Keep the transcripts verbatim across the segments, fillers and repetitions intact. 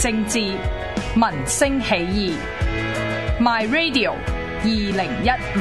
政治，民聲起義。My Radio 二零一五。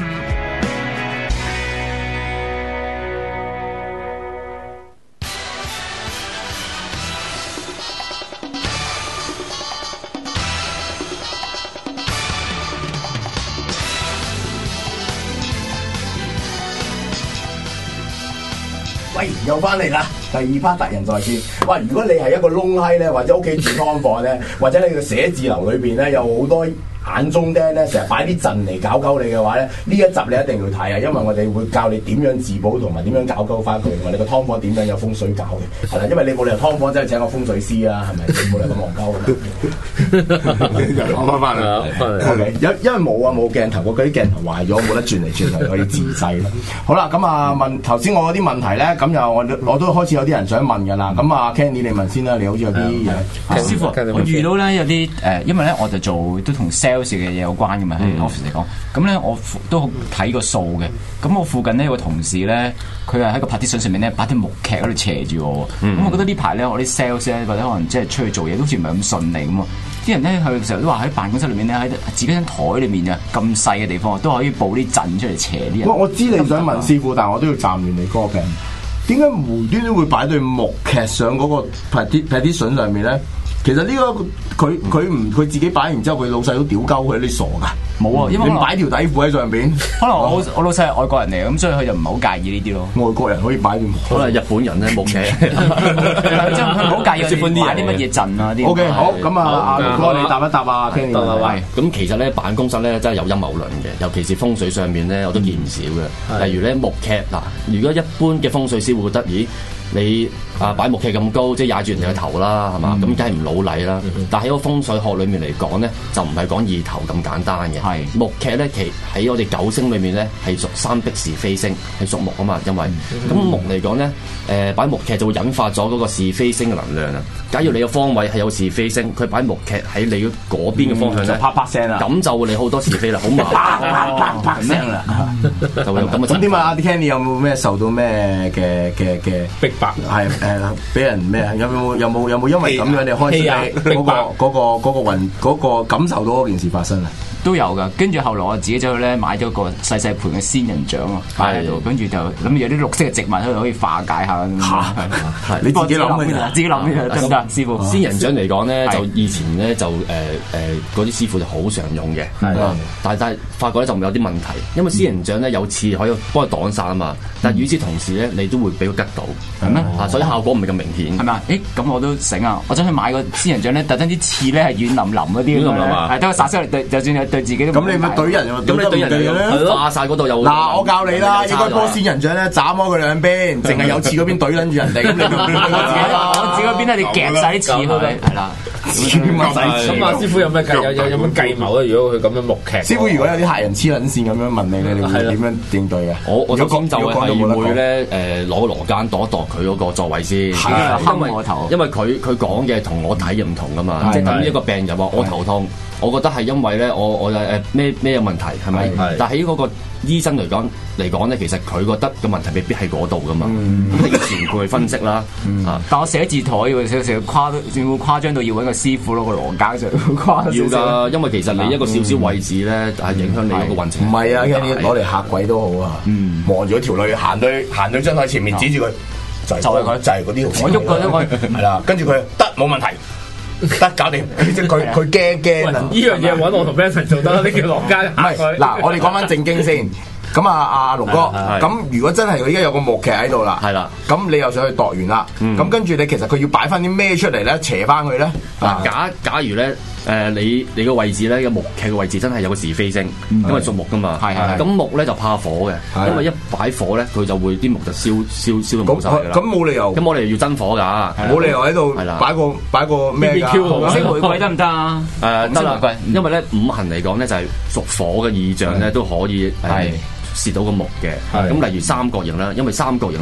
喂，又翻嚟啦！第二 part 達仁在線。喂，如果你係一個窿閪咧，或者屋企住劏房咧，或者你個寫字樓裏邊咧有好多眼中釘咧，成日擺啲陣嚟搞鳩你嘅話咧，呢一集你一定要睇啊！因為我哋會教你點樣自保同埋點樣搞鳩翻佢，同埋你個劏房點樣有風水搞嘅，係啦。因為你冇理由劏房真係請個風水師啊，係咪？你冇理由咁戇鳩㗎。講翻翻嚟 ，OK， 因因為冇啊冇鏡頭，我嗰啲鏡頭壞咗，冇得轉嚟轉去，可以自製啦。好啦，咁啊問頭先我嗰啲問題咧，咁又我我都開始有啲人想問㗎啦。咁啊 Kenny 你問先啦，你好似有啲嘢。 師傅，我遇到咧有啲誒，因為咧我就做都同 sales 嘅嘢有關嘅嘛，喺 office 嚟講。咁咧我都睇個數嘅。咁我附近呢有個同事咧，佢係喺個 partition 上面咧擺啲木屐喺度斜住我。咁我覺得呢排咧我啲 sales 咧或者可能即係出去做嘢都好似唔係咁順利咁啊。啲人咧佢成日都話喺辦公室裏面咧喺自己張台裏面啊咁細嘅地方都可以佈啲陣出嚟斜啲人。 我我知你想問師傅，但係我都要暫亂你嗰個病。點解無端端會擺對木屐上嗰個 partition 上面咧？其實呢、這個佢佢唔佢自己擺完之後，佢老細都屌鳩佢，你傻噶？ 冇啊，因為你擺條底褲喺上邊。 可能我我老細係外國人嚟，咁所以佢就唔係好介意呢啲咯。 外國人可以擺段， 可能日本人咧冇嘅， 即係佢唔好介意我哋擺啲乜嘢陣啊啲。 O K， 好，咁啊，阿陸哥你答一答啊 Kenny 喂，咁其實咧辦公室咧真係有陰謀論嘅，尤其是風水上面咧我都見唔少嘅。例如咧木屐嗱，如果一般嘅風水師會覺得，咦？你啊擺木屐咁高，即係踩住人哋個頭啦，係嘛？咁梗係唔老禮啦。嗯、但喺個風水學裏面嚟講咧，就唔係講二頭咁簡單嘅。係木屐咧，其喺我哋九星裏面咧係屬三碧是非星，係屬木啊嘛。因為咁、嗯、木嚟講咧，誒、呃、擺木屐就會引發咗嗰個是非星嘅能量啊。假如你個方位係有是非星，佢擺木屐喺你嗰邊嘅方向咧、嗯，就啪啪聲啦。咁就會你好多是非啦，好麻煩。啪啪聲啦，就會咁啊。 咁點啊？阿 Kenny 有冇咩受到咩嘅嘅嘅逼迫？係誒，俾人咩？有冇有冇有冇因為咁樣你開始嗰個嗰個嗰個運嗰個感受到嗰件事發生啊？ 都有噶，跟住後來我自己走去咧買咗個細細盤嘅仙人掌啊，擺喺度，跟住就諗住有啲綠色嘅植物喺度可以化解下。 嚇！你自己諗嘅， 自己諗嘅得唔得？師傅， 仙人掌嚟講咧，就以前咧就誒誒嗰啲師傅就好常用嘅，但係但係發覺咧就有啲問題，因為仙人掌咧有刺可以幫佢擋散啊嘛，但係與此同時咧你都會俾佢吉到，係咩？啊，所以效果唔係咁明顯，係咪啊？誒，咁我都醒啊！我想去買個仙人掌咧，特登啲刺咧係軟腍腍嗰啲，軟腍腍啊，係等佢殺出嚟對，就算對自己都咁你咪對人又對對人哋化晒嗰度又嗱，我教你啦，應該波仙人掌咧斬開佢兩邊，淨係有刺嗰邊對撚住人哋，咁你咪對我自己啦。 我自己嗰邊咧，你夾晒啲刺佢，係啦。 咁啊，師傅有咩計？有有有咩計謀咧？如果佢咁樣木屐， 師傅如果有啲客人黐撚線咁樣問你咧，你會點樣應對嘅？ 我我就講就係會咧誒攞個羅間度一度佢嗰個座位先，因為因為佢佢講嘅同我睇嘅唔同噶嘛，即係等於一個病人話我頭痛。我覺得係因為咧，我我誒咩咩有問題係咪？但係喺嗰個醫生嚟講嚟講咧，其實佢覺得嘅問題未必喺嗰度噶嘛。咁你要前顧去分析啦。啊！ 但我寫字台要少少誇，要誇張到要揾個師傅攞個羅家上誇。 要㗎，因為其實你一個少少位置咧，係影響你嗰個運程。 唔係啊，攞嚟嚇鬼都好啊。望住嗰條女行到行到張台前面，指住佢就係就係佢就係嗰啲。 我喐佢咧，我係啦，跟住佢得冇問題。得搞掂，即係佢佢驚驚啊！ 呢樣嘢揾我同 Benson 做得啦，呢叫落街。 唔係嗱，我哋講翻正經先。咁啊，阿龍哥，咁如果真係佢而家有個木屐喺度啦，係啦，咁你又想去度完啦，咁跟住你其實佢要擺翻啲咩出嚟咧，斜翻佢咧？ 嗱，假假如咧，誒你你個位置咧，個木屐嘅位置真係有個是非星，因為屬木噶嘛，係係。咁木咧就怕火嘅，因為一擺火咧，佢就會啲木就燒燒燒到冇晒㗎啦。 咁冇理由， 咁我哋要真火㗎， 冇理由喺度擺個擺個咩㗎？ 紅色玫瑰得唔得啊？ 誒得啦，因為咧五行嚟講咧就係屬火嘅意象咧都可以係。蝕到個木嘅，咁例如三角形啦，因為三角形咧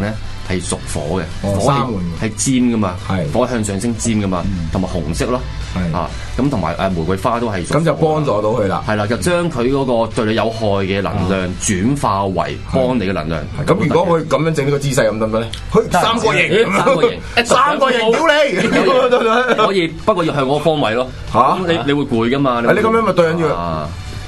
係屬火嘅， 哦火三門係尖噶嘛， 係火向上升尖噶嘛，同埋紅色咯， 係啊咁同埋誒玫瑰花都係屬火咁就幫助到佢啦。 係啦，就將佢嗰個對你有害嘅能量轉化為幫你嘅能量。 咁如果佢咁樣整呢個姿勢咁得唔得咧？佢三角形， 三角形， 三角形屌你！ 可以，不過要向嗰個方位咯。 嚇咁你你會攰噶嘛？ 你咁樣咪對緊住啊！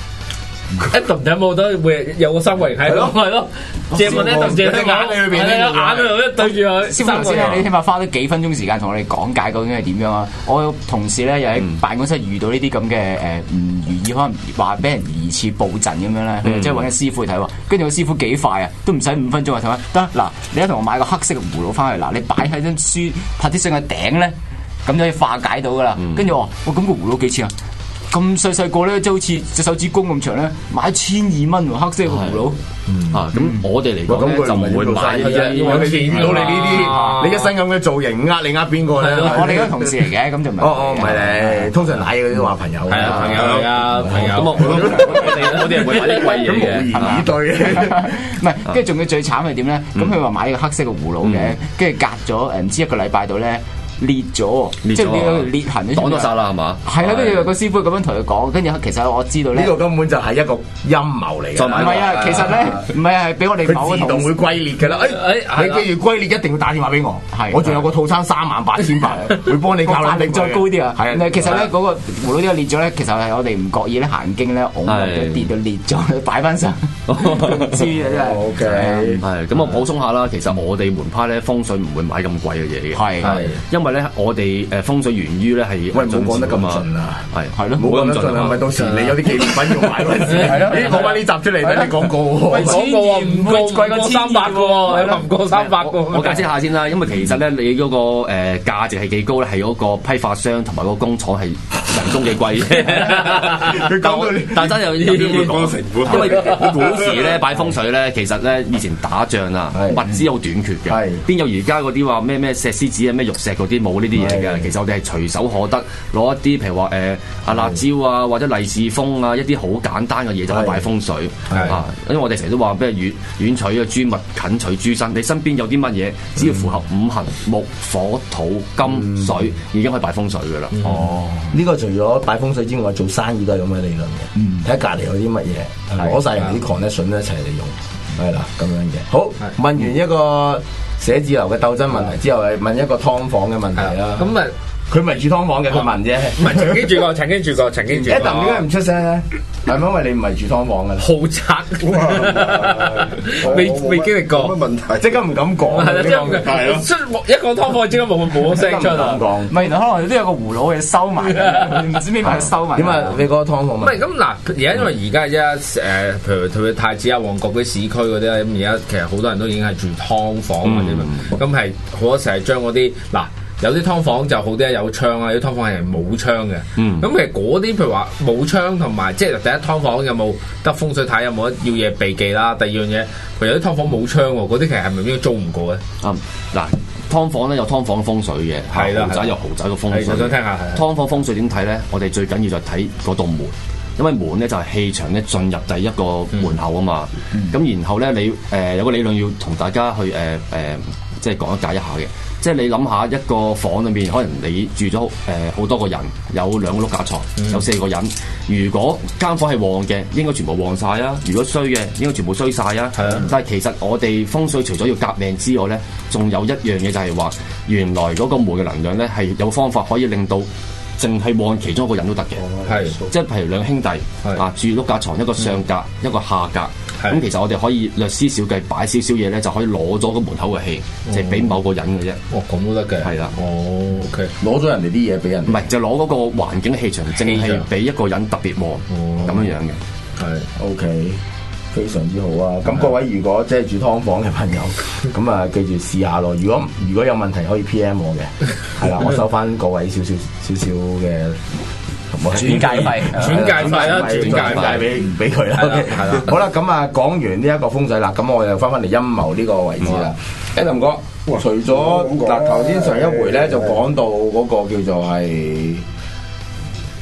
Adam 有冇得會有個三角形喺度？係咯，借問 Adam 借啲眼喺裏邊，係啊，眼喺度一對住佢。 師傅頭先咧，你起碼花咗幾分鐘時間同我哋講解究竟係點樣啊！我有同事咧又喺辦公室遇到呢啲咁嘅誒唔如意，可能話俾人疑似佈陣咁樣咧，佢即係揾個師傅去睇喎。跟住個師傅幾快啊，都唔使五分鐘啊，睇下得嗱，你而家同我買個黑色嘅葫蘆翻去，嗱你擺喺張書拍啲上嘅頂咧，咁就可以化解到噶啦。跟住我話：哇，咁個葫蘆幾錢啊？咁細細個咧，即係好似隻手指公咁長咧，買千二蚊喎，黑色嘅葫蘆。 啊，咁我哋嚟講咧就唔會買呢啲， 因為你見到你呢啲，你一身咁嘅造型，呃你呃邊個咧？ 我哋嗰個同事嚟嘅，咁就唔係。 哦哦，唔係你，通常買嗰啲都話朋友。 係啊，朋友嚟噶，朋友。 咁我我哋我哋係會買啲貴嘢嘅， 無言以對。 唔係，跟住仲要最慘係點咧？咁佢話買個黑色嘅葫蘆嘅，跟住隔咗誒唔知一個禮拜度咧。裂咗，即係呢個裂痕咧， 擋咗晒啦，係嘛？ 係啦，跟住個師傅咁樣同佢講，跟住其實我知道咧， 呢個根本就係一個陰謀嚟嘅。 唔係啊，其實咧唔係係俾我哋佢自動會龜裂嘅啦。誒誒，你記住龜裂一定要打電話俾我，係我仲有個套餐三萬八千八，會幫你教你再高啲啊。 係啊， 其實咧嗰個葫蘆呢個裂咗咧，其實係我哋唔覺意咧行經咧，拱咗跌到裂咗，擺翻上。知啊，真係。O K， 係咁我補充下啦，其實我哋門派咧風水唔會買咁貴嘅嘢嘅， 係因為咧我哋。誒風水源於咧係喂，冇講得咁盡啊，係係咯， 冇咁盡啊，咪到時你有啲紀念品要買嗰陣時，係咯，咦講翻呢集出嚟等你廣告喎， 廣告啊，唔過貴過三百嘅喎，唔過三百嘅。 我解釋下先啦，因為其實咧你嗰個誒價值係幾高咧，係嗰個批發商同埋個工廠係人工幾貴嘅。佢講到，但真有啲講成本，因為古時咧擺風水咧，其實咧以前打仗啊，物資好短缺嘅，邊有而家嗰啲話咩咩石獅子啊、咩玉石嗰啲冇呢啲嘢嘅。其實我哋係隨手可得，攞一啲譬如話誒啊辣椒啊，或者利是封啊，一啲好簡單嘅嘢就可以擺風水啊。因為我哋成日都話咩遠遠取嘅諸物，近取諸身。你身邊有啲乜嘢，只要符合五行木、火、土、金、水，已經可以擺風水噶啦。 哦，呢個除咗擺風水之外，做生意都係咁嘅理論嘅。睇下隔離有啲乜嘢，攞晒人啲 connection 一齊嚟用，係啦咁樣嘅。好，問完一個寫字樓嘅鬥爭問題之後，係問一個劏房嘅問題啦。 咁啊， 佢唔係住劏房嘅，佢問啫。 唔係曾經住過，曾經住過，曾經住過。 Adam 點解唔出聲咧？係咪因為你唔係住劏房嘅？ 豪宅，未未經歷過。 乜問題？即刻唔敢講。 係啦，即係出一個劏房，即刻冇冇聲出啊！ 講唔係，原來可能都有個葫蘆嘅收埋，唔知邊埋收埋。 點啊？你嗰個劏房唔係咁嗱，而家因為而家而家誒，譬如譬如太子啊、旺角嗰啲市區嗰啲咧，咁而家其實好多人都已經係住劏房或者咁，係好多時係將嗰啲嗱。有啲劏房就好啲有窗啊，有啲劏房係冇窗嘅。咁、嗯、其實嗰啲譬如話冇窗同埋，即係第一劏房有冇得風水睇，有冇要嘢避忌啦。第二樣嘢，譬如有啲劏房冇窗喎，嗰啲其實係咪應該租唔過咧？啊嗱、嗯，劏房咧有劏房風水嘅，係啦，豪宅有豪宅嘅風水。我想聽下， 劏房風水點睇咧？我哋最緊要就係睇嗰道門，因為門咧就係氣場咧進入第一個門口啊嘛。咁、嗯、然後咧你誒、呃、有個理論要同大家去誒誒、呃呃，即係講一解一下嘅。即係你諗下一個房裏面，可能你住咗誒好多個人，有兩個碌架床，有四個人。如果間房係旺嘅，應該全部旺晒啊；如果衰嘅，應該全部衰晒啊。係啊。但係其實我哋風水除咗要革命之外咧，仲有一樣嘢就係話，原來嗰個門嘅能量咧係有方法可以令到淨係旺其中一個人都得嘅。係。即係譬如兩兄弟啊，住碌架床，一個上格，一個下格。咁其實我哋可以略施小計，擺少少嘢咧，就可以攞咗個門口嘅氣，就係俾某個人嘅啫。 哦，咁都得嘅。係啦。哦，OK。攞咗人哋啲嘢俾人。 唔係，就攞嗰個環境氣場，淨係俾一個人特別旺，咁樣樣嘅。 係。OK，非常之好啊！咁各位如果即係住劏房嘅朋友，咁啊記住試下咯。如果如果有問題可以 P M 我嘅，係啦，我收翻各位少少少少嘅。轉介費， 轉介費啦，轉介費俾唔俾佢啦。係啦，好啦，咁啊講完呢一個風水啦，咁我又翻翻嚟陰謀呢個位置啦。Adam 哥，除咗嗱頭先上一回咧就講到嗰個叫做係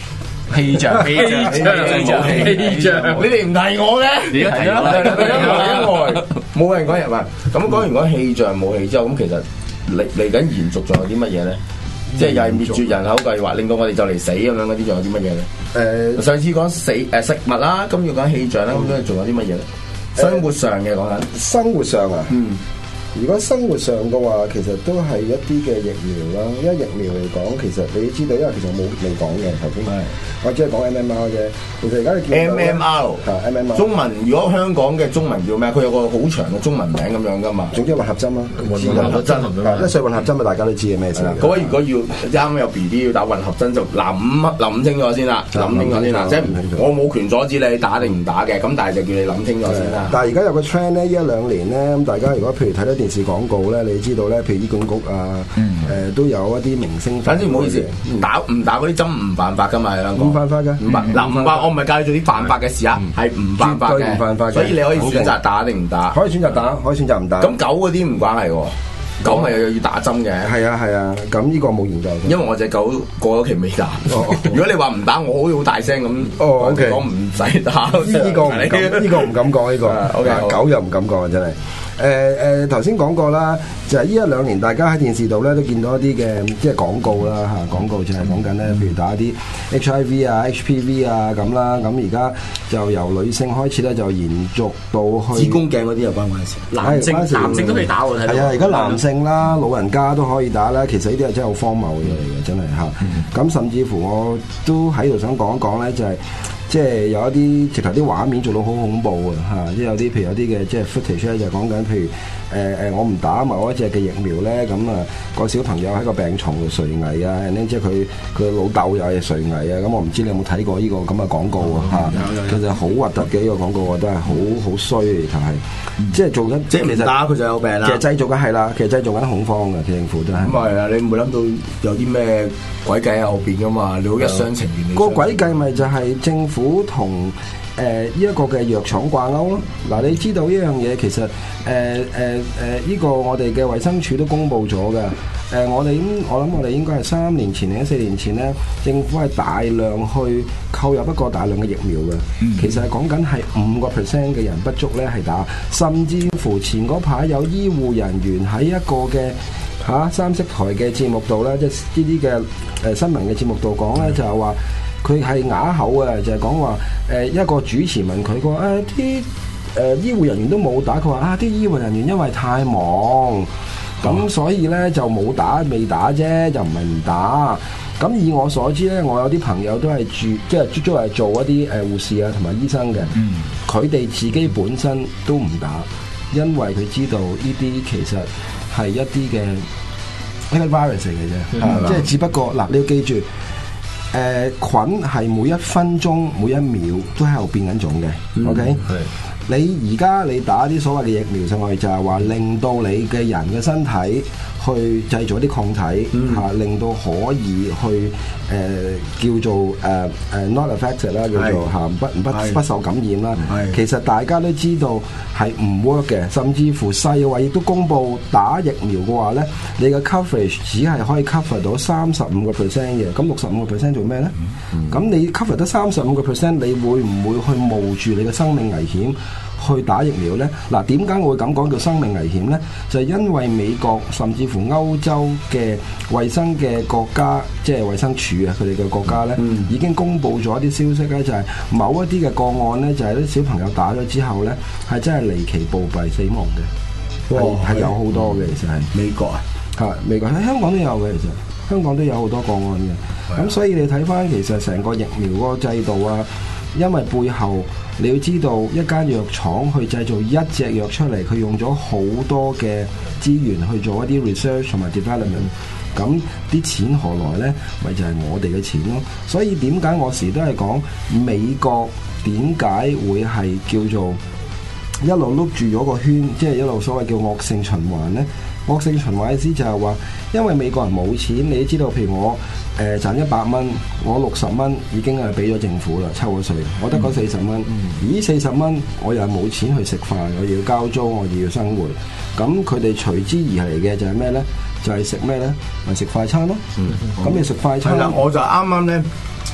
氣象，氣象，氣象，氣象， 你哋唔提我嘅， 而家提咗啦， 冇人講日文。咁講完講氣象武器之後，咁其實嚟嚟緊延續仲有啲乜嘢咧？即係又係滅絕人口計劃，令到我哋就嚟死咁樣嗰啲，仲有啲乜嘢咧？誒，上次講死誒食物啦，今要講氣象啦，咁樣仲有啲乜嘢咧？生活上嘅講緊， 生活上啊， 嗯。 如果生活上嘅話，其實都係一啲嘅疫苗啦。因為疫苗嚟講，其實你知道，因為其實冇未講嘅頭先，我只係講 M M R 啫。其實而家你見到 M M R 嚇 M M R 中文，如果香港嘅中文叫咩？佢有個好長嘅中文名咁樣噶嘛。 總之混合針啦， 混合針， 一歲混合針啊，大家都知係咩事啦。 各位如果要啱有 B B 要打混合針，就諗諗清楚先啦，諗清楚先啦。即係我冇權阻止你打定唔打嘅，咁但係就叫你諗清楚先啦。 但係而家有個 trend 咧，呢一兩年咧，咁大家如果譬如睇到電視廣告咧，你知道咧，譬如醫管局啊，誒都有一啲明星。 反正唔好意思，唔打唔打嗰啲針唔犯法噶嘛，喺香港。唔犯法㗎， 唔犯嗱唔犯，我唔係教你做啲犯法嘅事啊，係唔犯法嘅， 唔犯法嘅。 所以你可以選擇打定唔打。 可以選擇打，可以選擇唔打。 咁狗嗰啲唔關係喎，狗咪又要打針嘅。 係啊係啊，咁呢個冇研究。 因為我隻狗過咗期未打。如果你話唔打，我好似好大聲咁。 哦，OK， 講唔使打。 呢個唔敢，呢個唔敢講呢個。 OK， 狗又唔敢講啊，真係。誒誒頭先講過啦，就係呢一兩年大家喺電視度咧都見到一啲嘅即係廣告啦嚇，廣告就係講緊咧，譬如打啲 H I V 啊、H P V 啊咁啦，咁而家就由女性開始咧就延續到去子宮鏡嗰啲有關唔關事？ 男性男性都可以打喎，睇到。 係啊，而家男性啦、老人家都可以打啦，其實呢啲係真係好荒謬嘅嘢嚟嘅，真係嚇。咁甚至乎我都喺度想講一講咧，就係。即係有一啲直頭啲畫面做到好恐怖啊！嚇，即係有啲譬如有啲嘅即係 footage 咧，就講緊譬如誒誒、呃、我唔打某一隻嘅疫苗咧，咁啊個小朋友喺個病床度垂危啊，然後即係佢佢老豆又係垂危啊！咁我唔知你有冇睇過呢個咁嘅廣告啊？嚇，其實好核突嘅呢個廣告，我覺得係好好衰嚟，就係即係做緊即係其實打佢就有病啦。 其實製造緊係啦，其實製造緊恐慌嘅，政府都係。 咁係啊！你唔會諗到有啲咩詭計喺後邊噶嘛？你好一廂情願。 個詭計咪就係政府。同誒呢一個嘅藥廠掛鈎咯，嗱你知道呢樣嘢其實誒誒誒呢個我哋嘅衛生署都公布咗嘅，誒、呃、我哋我諗我哋應該係三年前定四年前咧，政府係大量去購入一個大量嘅疫苗嘅，嗯、其實係講緊係五個 percent 嘅人不足咧係打，甚至乎前嗰排有醫護人員喺一個嘅嚇、啊、三色台嘅節目度咧，即係呢啲嘅誒新聞嘅節目度講咧，就係話。佢係啞口啊，就係講話誒一個主持問佢，佢話誒啲誒醫護人員都冇打，佢話啊啲醫護人員因為太忙，咁所以咧就冇打，未打啫，就唔係唔打。咁以我所知咧，我有啲朋友都係住，即係足足係做一啲誒護士啊同埋醫生嘅，佢哋、嗯、自己本身都唔打，因為佢知道呢啲其實係一啲嘅一個 virus 嚟嘅啫，嗯、即係只不過嗱，你要記住。誒、呃、菌係每一分鐘每一秒都喺度變緊種嘅、嗯、，OK？係你而家你打啲所謂嘅疫苗上去，就係話令到你嘅人嘅身體去製造啲抗體嚇、嗯啊，令到可以去誒、呃、叫做誒誒、呃、not affected 啦，叫做嚇不不不，不受感染啦。其實大家都知道係唔 work 嘅，甚至乎世衞亦都公布打疫苗嘅話咧，你嘅 coverage 只係可以 cover 到三十五個 percent 嘅，咁六十五個 percent 做咩咧？咁、嗯、你 cover 得三十五個 percent，你會唔會去冒住你嘅生命危險去打疫苗呢？嗱，點解我會咁講叫生命危險呢？就係、是、因為美國甚至乎歐洲嘅衛生嘅國家，即係衛生署啊，佢哋嘅國家呢，嗯、已經公布咗一啲消息呢，就係、是、某一啲嘅個案呢，就係、是、啲小朋友打咗之後呢，係真係離奇暴斃死亡嘅，係係有好多嘅，其實係美國啊， 嚇美國喺香港都有嘅，其實香港都有好多個案嘅。咁、嗯、所以你睇翻其實成個疫苗嗰個制度啊，因為背後你要知道一間藥廠去製造一隻藥出嚟，佢用咗好多嘅資源去做一啲 research 同埋 development，咁啲錢何來呢？咪就係、是、我哋嘅錢咯。所以點解我時都係講美國點解會係叫做一路碌住咗個圈，即係一路所謂叫惡性循環呢？惡性循環意思就係話，因為美國人冇錢，你都知道，譬如我誒、呃、賺一百蚊，我六十蚊已經係俾咗政府啦，抽咗稅，我得嗰四十蚊，而呢四十蚊我又冇錢去食飯，我要交租，我要生活，咁佢哋隨之而嚟嘅就係咩呢？就係食咩呢？咪食快餐咯。咁、嗯、你食快餐， 係啦，我就啱啱呢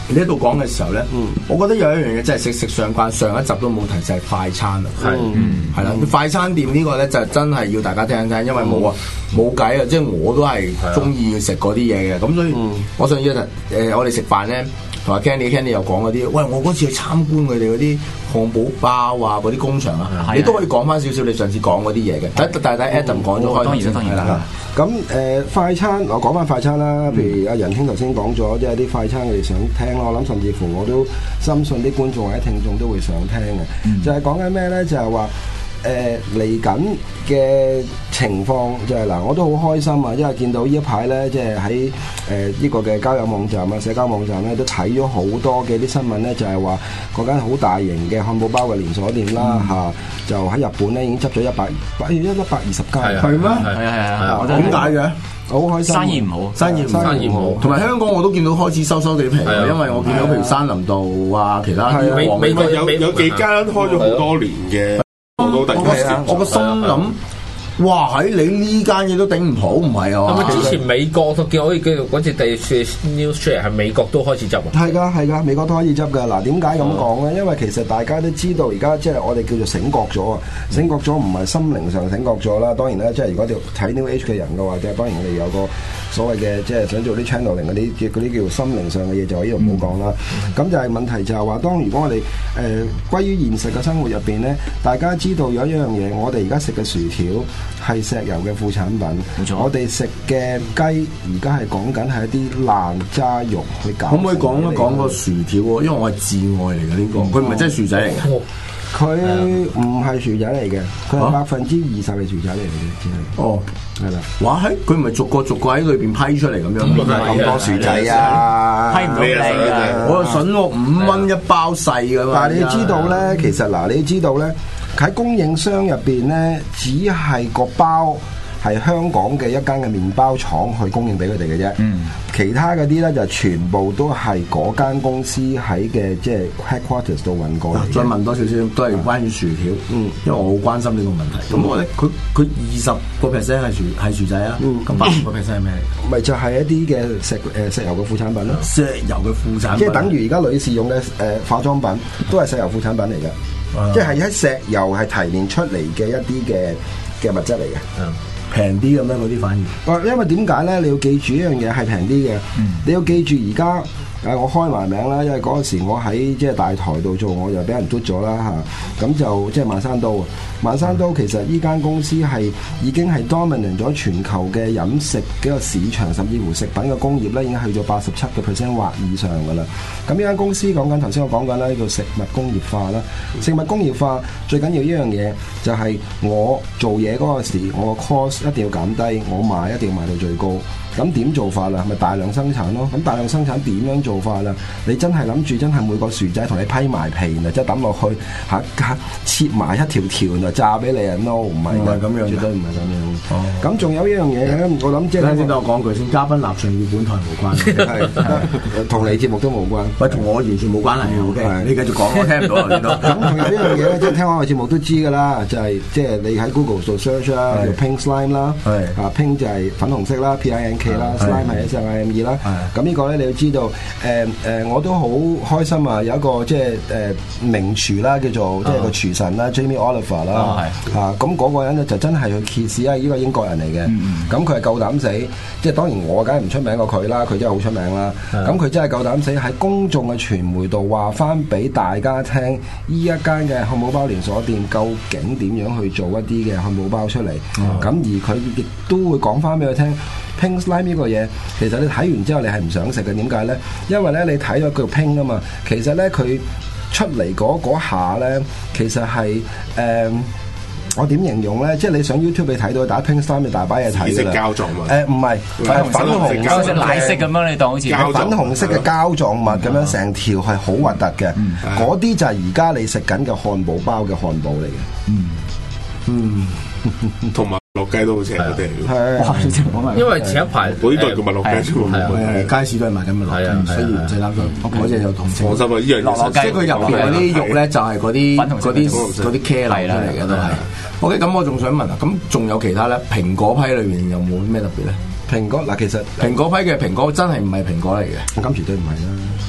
呢度講嘅時候咧，嗯、我覺得有一樣嘢真係息息相關。上一集都冇提就係快餐啊，係係啦，快餐店呢個咧就真係要大家聽一聽，因為冇啊冇計啊，即係我都係中意食嗰啲嘢嘅，咁所以我上次誒、呃、我哋食飯咧。同阿 Candy Candy 又講嗰啲，喂！我嗰次去參觀佢哋嗰啲漢堡包啊，嗰啲工場啊，你都可以講翻少少你上次講嗰啲嘢嘅。但但但 Adam 講咗開， 當然當然啦。 咁誒快餐，我講翻快餐啦。譬如阿仁兄頭先講咗，即係啲快餐佢哋想聽咯。我諗甚至乎我都深信啲觀眾或者聽眾都會想聽嘅。嗯、就係講緊咩咧？就係話。誒嚟緊嘅情況就係、是、嗱，我都好開心啊，因為見到呢一排咧，即係喺誒呢個嘅交友網站啊、社交網站咧，都睇咗好多嘅啲新聞咧，就係話嗰間好大型嘅漢堡包嘅連鎖店啦嚇、嗯啊，就喺日本咧已經執咗一百百一一百二十間，係咩？ 係啊係啊， 點解嘅？ 好開心， 生意唔好， 生意唔生意唔好，同埋香港我都見到開始收收地皮，因為我見到譬如山林道啊，其他啲美美國有有幾間開咗好多年嘅。我個我個心諗，哇！喺你呢間嘢都頂唔好，唔係啊？ 係咪之前美國都見可以繼續嗰次第二次 news share 係美國都開始執啊？ 係㗎係㗎，美國都可以執㗎。嗱，點解咁講咧？因為其實大家都知道，而家即係我哋叫做醒覺咗啊！醒覺咗唔係心靈上醒覺咗啦。當然啦，即係如果你睇 New Age 嘅人嘅話，即係當然我哋有個所謂嘅即係想做啲 channeling 嗰啲嗰啲叫做心靈上嘅嘢，就喺呢度唔好講啦。咁、嗯、就係問題就係話，當如果我哋誒、呃、歸於現實嘅生活入邊咧，大家知道有一樣嘢，我哋而家食嘅薯條係石油嘅副產品，冇錯。我哋食嘅雞而家係講緊係一啲爛渣肉去搞。可唔可以講一講個薯條喎？因為我係至愛嚟嘅呢個，佢唔係真係薯仔嚟嘅。佢唔係薯仔嚟嘅，佢係百分之二十嘅薯仔嚟嘅，只係。哦，係啦。哇！喺佢唔係逐個逐個喺裏邊批出嚟咁樣，咁多薯仔啊，批唔到你啊！我就筍我五蚊一包細㗎嘛。但係你要知道咧，其實嗱，你要知道咧，喺供應商入邊咧，只係個包係香港嘅一間嘅麵包廠去供應俾佢哋嘅啫。嗯。其他嗰啲咧就全部都係嗰間公司喺嘅即係 headquarters 度運過嚟。再問多少少都係關於薯條，嗯，因為我好關心呢個問題。咁、嗯、我咧，佢佢二十個 percent 係薯係薯仔啊，咁八十個 percent 係咩嚟？咪就係一啲嘅石誒石油嘅副產品咯。石油嘅副產品，即係等於而家女士用嘅誒、呃、化妝品，都係石油副產品嚟嘅，啊、即係喺石油係提煉出嚟嘅一啲嘅嘅物質嚟嘅。嗯。平啲咁樣嗰啲反而，因為點解咧？你要記住一樣嘢係平啲嘅，嗯、你要記住而家誒我開埋名啦，因為嗰陣時我喺即係大台度做，我就俾人嘟咗啦嚇，咁就即係萬山刀。萬山刀其實呢間公司係已經係 dominate 咗全球嘅飲食嘅個市場，甚至乎食品嘅工業咧已經去咗八十七個 percent 或以上噶啦。咁呢間公司講緊頭先我講緊咧叫食物工業化啦。食物工業化最緊要一樣嘢就係我做嘢嗰個時，我個 cost 一定要減低，我賣一定要賣到最高。咁點做法啦？係咪大量生產咯？咁大量生產點樣做法啦？你真係諗住真係每個薯仔同你批埋皮，然後即係抌落去嚇嚇切埋一條條，然後炸俾你啊 ！no 唔係咁樣，絕對唔係咁樣。哦，咁仲有一樣嘢咧，我諗即係先等我講句先，嘉賓立場與本台無關，同你節目都冇關，喂，同我完全冇關係嘅。OK，你繼續講，我聽唔到啊，見到。咁仲有一樣嘢咧，即係聽我嘅節目都知㗎啦，就係即係你喺 Google 度 search 啦，叫 Pink Slime 啦，啊 Pink 就係粉紅色啦 ，P I N K 啦 ，Slime 係 S L I M E 啦。咁呢個咧你要知道，誒誒，我都好開心啊！有一個即係誒名廚啦，叫做即係個廚神啦 ，Jamie Oliver 啦，嚇咁嗰個人咧就真係去揭示啊！呢個英國人嚟嘅，咁佢係夠膽死，即係當然我梗係唔出名過佢啦，佢真係好出名啦。咁佢真係夠膽死喺公眾嘅傳媒度話翻俾大家聽，呢一間嘅漢堡包連鎖店究竟點樣去做一啲嘅漢堡包出嚟？咁而佢亦都會講翻俾佢聽。Pink Slime 呢個嘢，其實你睇完之後你係唔想食嘅，點解咧？因為咧你睇咗佢 Pink 啊嘛，其實咧佢出嚟嗰下咧，其實係誒、呃，我點形容咧？即係你上 YouTube 你睇到打 Pink Slime 你大把嘢睇㗎啦。膠狀物誒唔係係粉紅色奶色咁樣，你當好似粉紅色嘅膠狀物咁樣，成條係好核突嘅。嗰啲、嗯、就係而家你食緊嘅漢堡包嘅漢堡嚟嘅。嗯嗯，同埋。落街都好正，佢哋係，因為前一排嗰啲都係叫麥樂雞啫喎，街市都係賣緊麥樂雞，所以唔使擔心。嗰隻有同情，放心啊！依樣落落雞，即係佢入邊嗰啲肉咧，就係嗰啲嗰啲嗰啲茄嚟啦嚟嘅都係。OK，咁我仲想問啊，咁仲有其他咧？蘋果批裏面有冇咩特別咧？蘋果嗱，其實蘋果批嘅蘋果真係唔係蘋果嚟嘅，咁絕對唔係啦。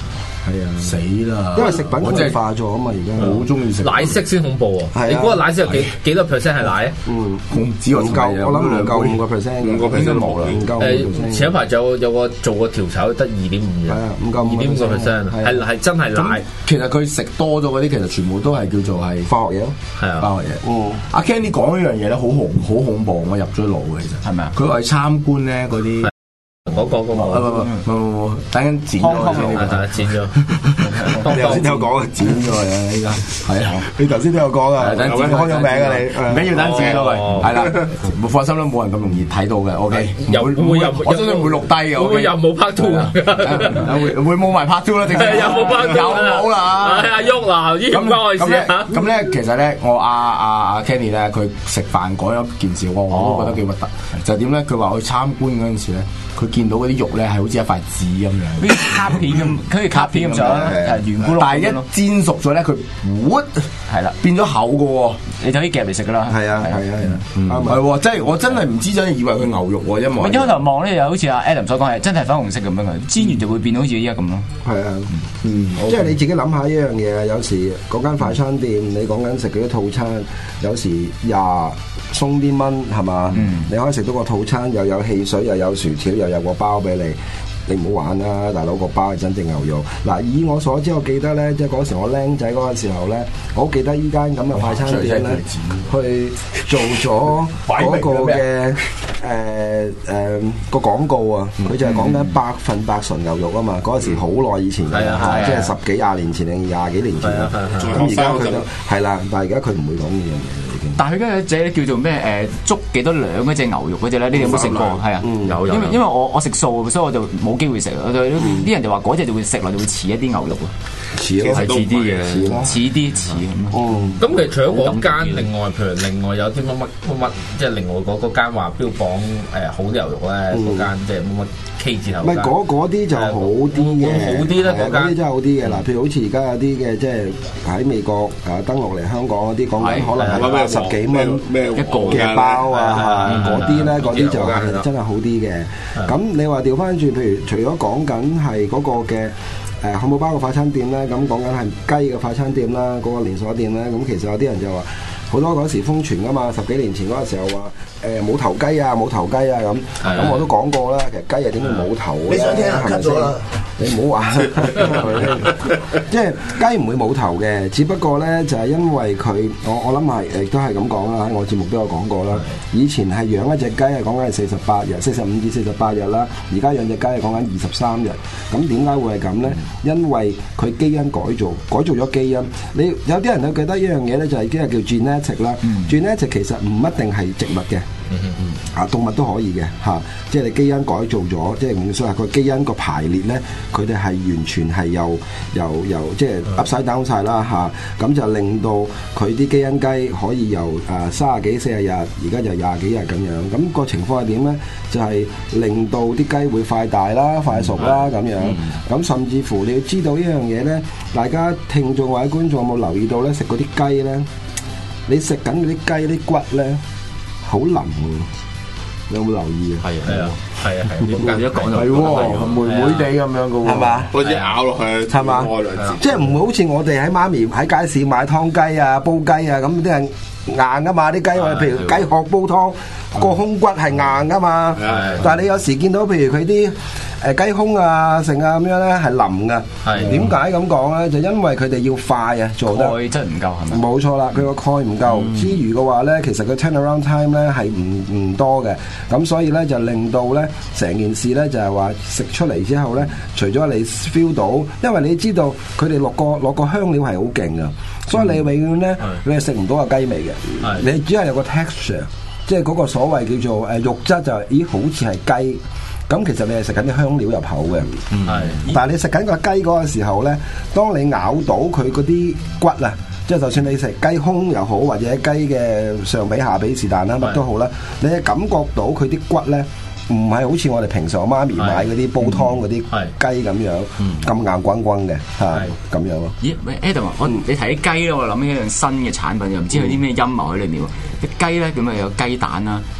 係啊， 死啦！ 因為食品工業化咗啊嘛，而家好中意食奶色先恐怖係啊喎！你估個奶色有幾幾多 percent 係奶啊？ 嗯， 唔止我唔夠，我諗唔夠五個 percent， 五個 percent 冇啦唔夠五個 percent。 誒前一排就有有個做個調查得二點五嘅， 係啊唔夠二點五個 percent， 係係係真係奶， 其實佢食多咗嗰啲，其實全部都係叫做係化學嘢咯， 係啊。 包嘅嘢。 嗯， 阿 Kenny 講一樣嘢咧，好恐好恐怖，我入咗腦嘅其實係咪啊？ 佢話去參觀咧嗰啲。 嗰個嗰唔個唔唔唔唔，等緊剪咗先。 係係剪咗， 你頭先都有講剪咗啊！依家係啊，你頭先都有講啊， 等開咗名啊你， 唔緊要，等剪咗佢。 哦係啦，冇放心啦，冇人咁容易睇到嘅。OK， 又會唔會又我相信會錄低嘅。 會唔會又冇 part two 啊？ 會會冇埋 part two 啦，正有冇 part two 有冇啦？ 係阿喐嗱，依唔關我事咁咧啊！ 咁咧，其實咧，我阿阿阿 Kenny 咧，佢食飯講咗件事，我我都覺得幾核突。就係點咧？佢話去參觀嗰陣時咧，佢見到嗰啲肉咧係好似一塊紙咁樣， 好似卡片咁，好似卡片咁上啦，係圓咕碌但係咁咯一煎熟咗咧，佢喎係啦， 變咗厚嘅喎。 你就可以夾嚟食噶啦。 係啊係啊係啊， 唔係喎，真係我真係唔知，真係以為佢牛肉喎，因為一開頭望咧，又好似阿 Adam 所講係真係粉紅色咁樣嘅，煎完就會變到好似依家咁咯。 係啊。 嗯， 即係你自己諗下一樣嘢啊！有時嗰間快餐店，你講緊食嗰啲套餐，有時廿鬆啲蚊係嘛？ 嗯你可以食到個套餐，又有汽水，又有薯條，又有個包俾你。你唔好玩啦，大佬個包係真正牛肉。嗱，以我所知，我記得咧，即係嗰時我僆仔嗰個時候咧，我好記得依間咁嘅快餐店咧，去做咗嗰個嘅誒誒個廣告啊，佢就係講緊百分百純牛肉啊嘛。嗰陣時好耐以前㗎啦， 係啊係啊即係十幾廿年前定廿幾年前啦。咁而家佢都係啦，但係而家佢唔會講呢樣嘢啦已經。 但係佢而家有隻叫做咩誒捉幾多兩嗰隻牛肉嗰隻咧？你哋有冇食過？係啊， 有有因為因為我我食素，所以我就冇機會食。我就啲人就話嗰隻就會食落就會似一啲牛肉咯， 似咯， 係似啲嘅， 似啲似咁咯。 嗯， 咁其實除咗嗰間，另外譬如另外有啲乜乜乜乜，即係另外嗰嗰間話標榜誒好啲牛肉咧，嗰間即係乜乜 K 字頭唔係間。 嗰嗰啲就好啲嘅， 會好啲咧係啊嗰間嗰啲真係好啲嘅。嗱，譬如好似而家有啲嘅，即係喺美國啊登陸嚟香港嗰啲，講緊可能係八十幾蚊咩一個嘅包啊， 係嗰啲咧嗰啲就係係真係好啲嘅。咁你話調翻轉，譬如除咗講緊係嗰個嘅誒漢堡包嘅快餐店咧，咁講緊係雞嘅快餐店啦，嗰個連鎖店咧，咁其實有啲人就話好多嗰時瘋傳噶嘛，十幾年前嗰個時候話誒冇頭雞啊冇頭雞啊咁，咁我都講過啦，其實雞係點會冇頭嘅？ 你想聽下係咪 cut 咗啦先？你唔好話，即係雞唔會冇頭嘅，只不過咧就係因為佢，我我諗係亦都係咁講啦，喺我節目都有講過啦。以前係養一隻雞係講緊係四十八日、四十五至四十八日啦，而家養隻雞係講緊二十三日。咁點解會係咁咧？因為佢基因改造，改造咗基因。你有啲人都記得一樣嘢咧，就係已經係叫 genetic 啦。genetic 其實唔一定係植物嘅。啊，動物都可以嘅嚇、啊，即係你基因改造咗，即係所謂個基因個排列咧，佢哋係完全係由由由即係 upside down 晒啦嚇，咁、啊、就令到佢啲基因雞可以由誒三十幾四十日，而家就廿幾日咁樣，咁、那個情況係點咧？就係、是、令到啲雞會快大啦、快熟啦咁樣，咁甚至乎你要知道一樣嘢咧，大家聽眾或者觀眾有冇留意到咧？食嗰啲雞咧，你食緊嗰啲雞啲骨咧，好腍嘅，你有冇留意啊？ 係係啊，係啊，係。點解一講就係喎，梅梅地咁樣嘅喎， 係嘛？ 嗰隻咬落去， 係嘛開兩節即係唔會好似我哋喺媽咪喺街市買湯雞啊、煲雞啊咁啲係硬噶嘛啲雞，我哋譬如雞殼煲湯個胸骨係硬噶嘛，但係你有時見到譬如佢啲誒雞胸啊、成啊咁樣咧係腍噶， 係點解咁講咧？就因為佢哋要快啊，做得。 鈣質唔夠係咪？ 冇錯啦，佢個鈣唔夠、之餘嘅話咧，其實個 turnaround time 咧係唔唔多嘅，咁所以咧就令到咧成件事咧就係話食出嚟之後咧，除咗你 feel 到，因為你知道佢哋落個落個香料係好勁噶，所以你永遠咧你係食唔到個雞味嘅，你只係有個 texture， 即係嗰個所謂叫做誒肉質就係、咦好似係雞。咁其實你係食緊啲香料入口嘅， 係。 但係你食緊個雞嗰個時候咧，當你咬到佢嗰啲骨啊，即係就算你食雞胸又好，或者雞嘅上髀下髀是但啦，乜都好啦，你係感覺到佢啲骨咧，唔係好似我哋平常我媽咪買嗰啲煲湯嗰啲雞咁樣咁硬轟轟嘅嚇咁樣咯。 咦？喂 Adam 啊，我你睇雞咧，我諗起一樣新嘅產品，又唔知佢啲咩陰謀喺裏面喎。啲雞咧咁啊有雞蛋啦，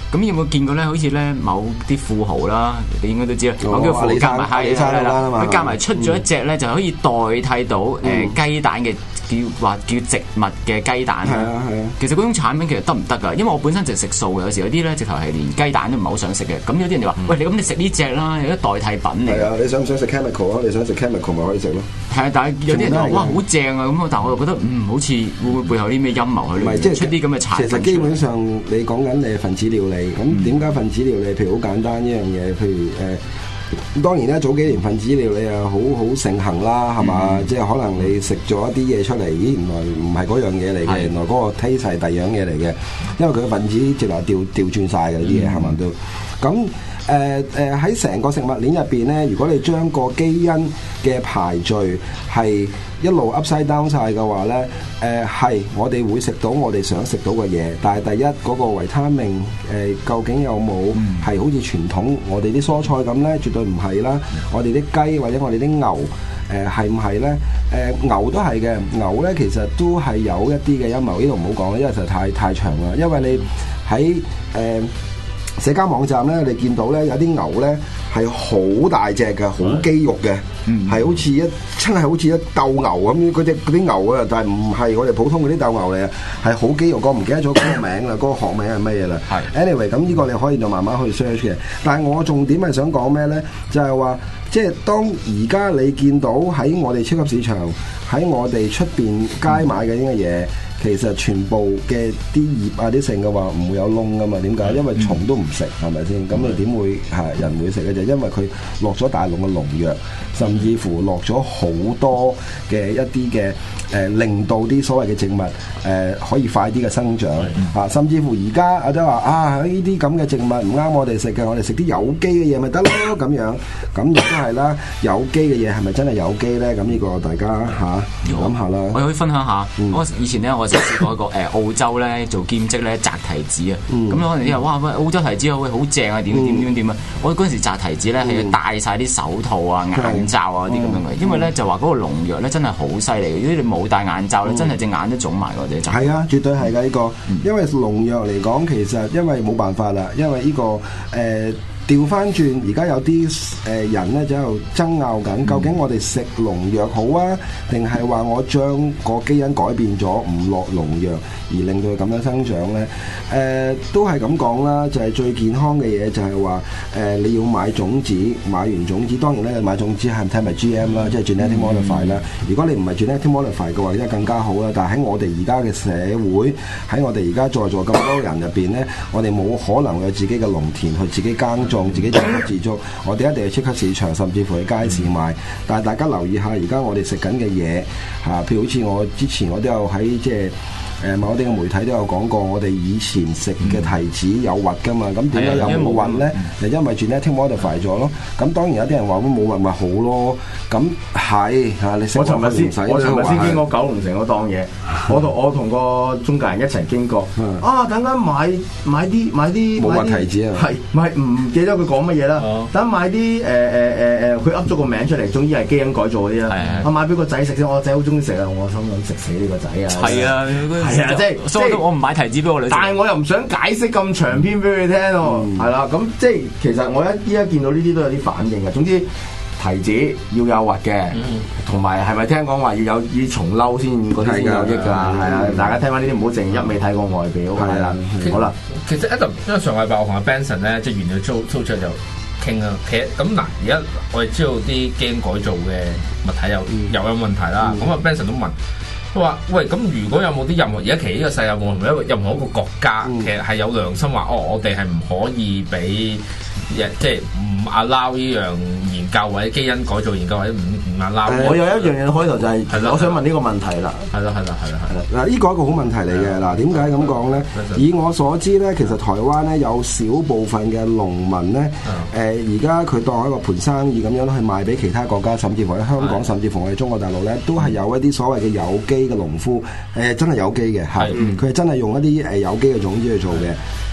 咁有冇見過咧？好似咧某啲富豪啦，你應該都知啦， 哦某啲富豪加埋係係啦， 佢佢加埋出咗一隻咧，就可以代替到誒雞蛋嘅。叫話叫植物嘅雞蛋， 係啊係啊。 其實嗰種產品其實得唔得㗎？因為我本身就食素嘅，有時有啲咧直頭係連雞蛋都唔係好想食嘅。咁有啲人就話：喂，你咁你食呢隻啦，有啲代替品嚟。 係啊，你想唔想食 chemical 啊？你想食 chemical 咪可以食咯。 係啊，但係有啲人話：哇，好正啊！咁但係我又覺得嗯，好似會唔會背後啲咩陰謀喺裏面？ 即係出啲咁嘅產品。 其實基本上你講緊你係分子料理，咁點解分子料理？譬如好簡單一樣嘢，譬如誒。呃當然咧，早幾年分子料理啊，好好盛行啦，係嘛？嗯、即係可能你食咗一啲嘢出嚟，咦，原來唔係嗰樣嘢嚟嘅，的原來嗰個 taste 係第二樣嘢嚟嘅，因為佢嘅分子直頭調調轉晒嘅啲嘢，係咪、嗯、都？咁誒誒喺成個食物鏈入邊咧，如果你將個基因嘅排序係一路 upside down 晒嘅話咧，誒、呃、係我哋會食到我哋想食到嘅嘢，但係第一嗰、嗰個維他命誒、呃、究竟有冇係好似傳統我哋啲蔬菜咁咧？絕對唔係啦。我哋啲雞或者我哋啲牛誒係唔係咧？誒、呃、牛都係嘅，牛咧其實都係有一啲嘅陰謀，呢度唔好講，因為實在太太長啦。因為你喺誒。呃社交網站咧，你見到咧有啲牛咧係好大隻嘅，好肌肉嘅，係、嗯、好似一真係好似一鬥牛咁。嗰隻嗰啲牛啊，但係唔係我哋普通嗰啲鬥牛嚟啊，係好肌肉。我唔記得咗嗰個名啦，嗰、嗰個學名係乜嘢啦？Anyway，咁呢個你可以就慢慢去 search 嘅。但係我重點係想講咩咧？就係話，即係當而家你見到喺我哋超級市場，喺我哋出邊街買嘅呢個嘢。嗯其實全部嘅啲葉啊啲剩嘅話唔會有窿噶嘛？點解？因為蟲都唔食，係咪先？咁你點會係人會食嘅？就因為佢落咗大量嘅農藥，甚至乎落咗好多嘅一啲嘅誒，令到啲所謂嘅植物誒、呃、可以快啲嘅生長啊！甚至乎而家啊都話啊，呢啲咁嘅植物唔啱我哋食嘅，我哋食啲有機嘅嘢咪得咯咁樣。咁亦都係啦，有機嘅嘢係咪真係有機咧？咁呢個大家嚇諗下啦。 我可以分享下， 嗯、 我以前咧我。就試過一個誒澳洲咧做兼職咧摘提子啊，咁可能啲人哇喂澳洲提子好好正啊，點點點點啊！我嗰陣時摘提子咧係要戴晒啲手套啊、眼罩啊啲咁樣嘅，因為咧就話嗰個農藥咧真係好犀利嘅，如果你冇戴眼罩咧，真係隻眼都腫埋嗰隻。 係啊，絕對係㗎呢個，因為農藥嚟講其實因為冇辦法啦，因為呢個誒。調翻轉，而家有啲誒人咧就喺度爭拗緊，究竟我哋食農藥好啊，定係話我將個基因改變咗，唔落農藥而令到佢咁樣生長咧？誒、呃、都係咁講啦，就係、是、最健康嘅嘢就係話誒你要買種子，買完種子當然咧買種子係睇埋 G M 啦，即係 genetic modify 啦。如果你唔係 genetic modify 嘅話，即係更加好啦。但係喺我哋而家嘅社會，喺我哋而家在座咁多人入邊咧，我哋冇可能有自己嘅農田去自己耕種。自己自給自足，我哋一定去超級市場，甚至乎去街市買。但係大家留意下，而家我哋食緊嘅嘢嚇，譬如好似我之前我都有喺即係。誒某啲嘅媒體都有講過，我哋以前食嘅提子有核噶嘛，咁點解有冇核咧？就因為 genetic modify 咗咯。咁當然有啲人話咁冇核咪好咯。咁係嚇，你食我尋日先， 我尋日先經過九龍城嗰檔嘢，我同我同個中介人一齊經過。啊，等間買買啲買啲冇核提子啊， 係咪唔記得佢講乜嘢啦？等買啲誒誒誒誒，佢噏咗個名出嚟，終於係基因改造嗰啲啦。我買俾個仔食先，我仔好中意食啊，我心諗食死呢個仔啊！係啊。係啊，即係所以我唔買提子俾我女，但係我又唔想解釋咁長篇俾佢聽喎。係啦、嗯，咁即係其實我一依家見到呢啲都有啲反應嘅。總之提子要有核嘅，同埋係咪聽講話要有啲蟲褸先嗰啲先有益㗎？係啊，大家聽翻呢啲唔好淨一味睇個外表。係啦，好啦。其實 Adam 因為上個禮拜我同阿 Benson 咧即係完咗操操出就傾啦。其實咁嗱，而家我哋知道啲基因改造嘅物體有又有問題啦。咁啊 Benson 都問。佢話：喂，咁如果有冇啲任何而家其實呢個世界有冇任何一個國家，嗯、其實係有良心話，哦，我哋係唔可以俾，即係唔 allow 呢樣研究或者基因改造研究或者唔唔 allow。我有一樣嘢開頭就係、是，我想問呢個問題啦。係啦，係啦，係啦，係啦。嗱，呢個一個好問題嚟嘅。嗱，點解咁講咧？以我所知咧，其實台灣咧有少部分嘅農民咧，誒而家佢當一個盤生意咁樣去賣俾其他國家，甚至乎喺香港，甚至乎我哋中國大陸咧，都係有一啲所謂嘅有機嘅農夫，誒、呃、真係有機嘅，係佢係真係用一啲誒有機嘅種子去做嘅。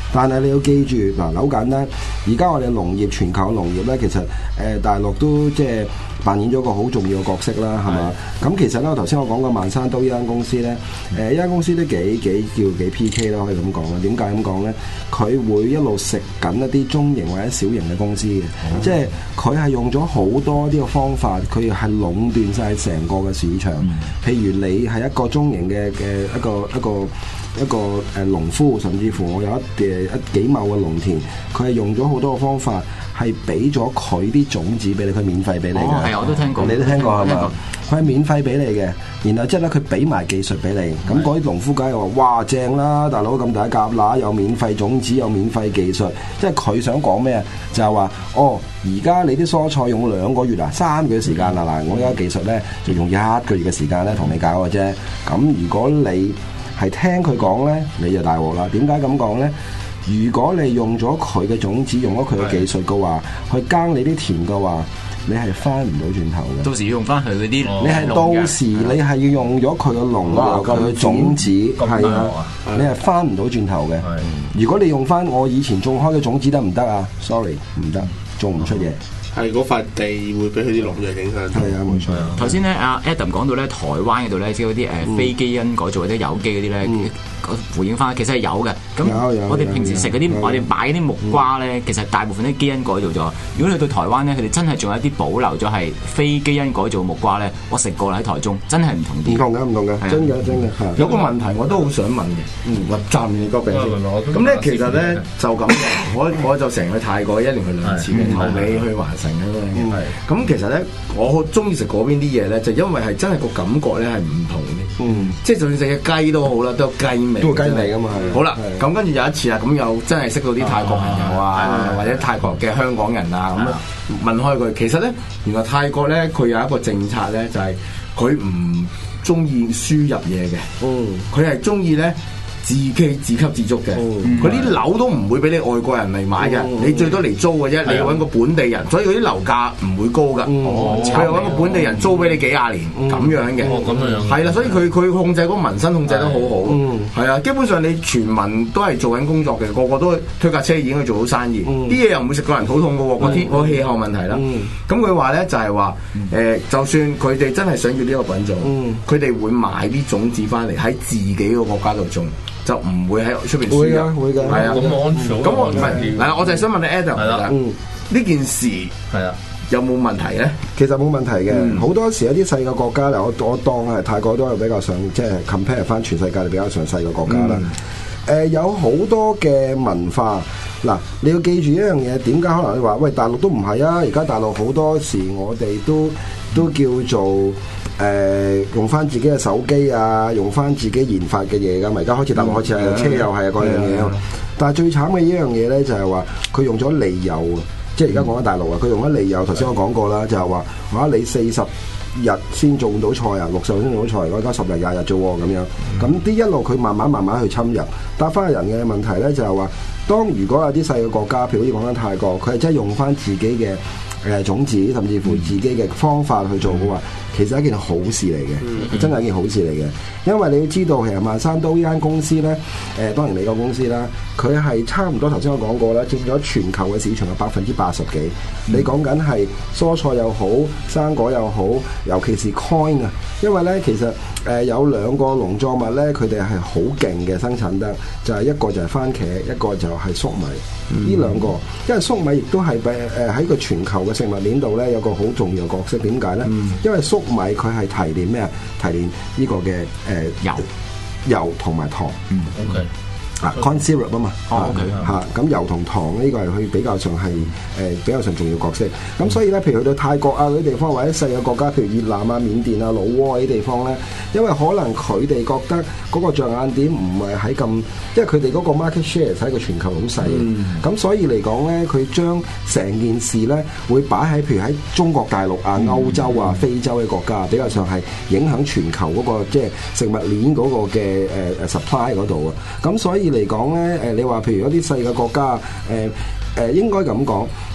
但係你要記住嗱，好簡單，而家我哋農業全球嘅農業咧，其實誒、呃、大陸都即係扮演咗個好重要嘅角色啦，係嘛？咁其實咧，頭先我講過萬山都呢間公司咧，誒呢間公司都幾幾叫幾 P K 咯，可以咁講啦。點解咁講咧？佢會一路食緊一啲中型或者小型嘅公司嘅，嗯、即係佢係用咗好多啲嘅方法，佢係壟斷晒成個嘅市場。嗯、譬如你係一個中型嘅嘅一個一個。一個一個誒農夫，甚至乎我有一嘅一幾畝嘅農田，佢係用咗好多嘅方法，係俾咗佢啲種子俾你，佢免費俾你嘅。 哦，係，我都聽過， 你都聽過係嘛？佢係免費俾你嘅，然後即係咧佢俾埋技術俾你，咁嗰啲農夫梗係話：哇正啦，大佬咁大夾乸，有免費種子，有免費技術，即係佢想講咩啊？就係話哦，而家你啲蔬菜用兩個月啊，三個月時間啦嗱，我而家技術咧就用一個月嘅時間咧同你搞嘅啫。咁如果你係聽佢講咧，你就大鑊啦。點解咁講咧？如果你用咗佢嘅種子，用咗佢嘅技術嘅話，去耕你啲田嘅話，你係翻唔到轉頭嘅。 到時要用翻佢嗰啲， 你係到時你係要用咗佢嘅農藥、佢嘅種子，係啊，你係翻唔到轉頭嘅。如果你用翻我以前種開嘅種子得唔得啊 ？Sorry， 唔得，種唔出嘢。 係嗰塊地會俾佢啲農藥影響。 係啊，冇錯。 頭先咧，阿 Adam 講到咧，台灣嗰度咧，即係嗰啲誒非基因改造或者有機嗰啲咧，嗯、回應翻，其實係有嘅。咁我哋平時食嗰啲，我哋買嗰啲木瓜咧，其實大部分都基因改造咗。如果你去到台灣咧，佢哋真係仲有一啲保留咗係非基因改造木瓜咧，我食過啦喺台中，真係唔同啲。 唔同嘅，唔同嘅，真嘅，真嘅。 有個問題我都好想問嘅，嗯，我暫你個病先。咁咧其實咧就咁嘅，我我就成日去泰國，一年去兩次嘅，頭尾去華城咁樣。咁其實咧，我好中意食嗰邊啲嘢咧，就因為係真係個感覺咧係唔同嘅。嗯，即係就算食嘅雞都好啦，都有雞味， 都係雞味噶嘛。 好啦，咁跟住有一次啊，咁又真係識到啲泰國朋友啊，或者泰國嘅香港人啊，咁問開佢，其實咧原來泰國咧佢有一個政策咧，就係佢唔中意輸入嘢嘅。嗯，佢係中意咧。自己自給自足嘅，佢啲、嗯、樓都唔會俾你外國人嚟買嘅，嗯、你最多嚟租嘅啫。嗯、你要揾個本地人，所以佢啲樓價唔會高㗎。佢又揾個本地人租俾你幾廿年咁、嗯、樣嘅。哦，咁樣係啦，所以佢佢控制嗰個民生控制得好好。係啊、嗯，基本上你全民都係做緊工作嘅，個個都推架車已經去做到生意。啲嘢、嗯、又唔會食到人肚痛嘅喎，個天個氣候問題啦。咁佢話咧就係話誒，就算佢哋真係想要呢個品種，佢哋、嗯、會買啲種子翻嚟喺自己個國家度種。就唔會喺出邊輸入， 會㗎，會㗎， 係啊， 咁安全。 咁我唔係，嗱，我就係想問你 Adam，係啦，呢件事係啊，有冇問題咧？ 其實冇問題嘅，好多時一啲細嘅國家，嗱，我我當係泰國都係比較上，即係 compare 翻全世界比較上細嘅國家啦。誒，有好多嘅文化，嗱，你要記住一樣嘢，點解可能你話喂大陸都唔係啊？而家大陸好多時我哋都都叫做。誒、呃、用翻自己嘅手機啊，用翻自己研發嘅嘢㗎，而家開始大陸開始係、嗯、車又係嗰樣嘢，嗯、但係最慘嘅一樣嘢咧就係話佢用咗利誘啊，即係而家講緊大陸啊，佢用咗利誘。頭先我講過啦，就係話哇你四十日先種到菜啊，六十日先種到菜，我而家十日廿日啫喎咁樣，咁啲、嗯、一路佢慢慢慢慢去侵入，答翻人嘅問題咧就係話，當如果有啲細嘅國家，譬如好似講緊泰國，佢係真係用翻自己嘅。誒種子，甚至乎自己嘅方法去做嘅話，其實係一件好事嚟嘅，嗯、真係一件好事嚟嘅。因為你要知道，其實萬山都呢間公司咧，誒、呃、當然美國公司啦，佢係差唔多頭先我講過啦，佔咗全球嘅市場嘅百分之八十幾。嗯、你講緊係蔬菜又好，生果又好，尤其是 coin 啊，因為咧其實誒、呃、有兩個農作物咧，佢哋係好勁嘅生產得，就係、是、一個就係番茄，一個就係粟米。呢、嗯、兩個，因為粟米亦都係誒誒喺個全球嘅食物鏈度咧有個好重要嘅角色。點解咧？嗯、因為粟米佢係提煉咩啊？提煉呢個嘅誒、呃、油、油同埋糖。嗯，OK。啊 corn syrup 啊嘛，嚇咁油同糖呢個係佢比較上係誒、呃、比較上重要角色。咁所以咧，譬如去到泰國啊嗰啲地方，或者細嘅國家，譬如越南啊、緬甸啊、老撾嗰啲地方咧，因為可能佢哋覺得嗰個着眼點唔係喺咁，因為佢哋嗰個 market share 喺個全球好細，咁、嗯、所以嚟講咧，佢將成件事咧會擺喺譬如喺中國大陸啊、歐洲啊、嗯、非洲嘅國家，比較上係影響全球嗰、嗰個即係食物鏈嗰個嘅誒誒 supply 嗰度啊。咁所以嚟講咧，誒、呃、你話譬如一啲細嘅國家，誒、呃、誒、呃、應該咁講，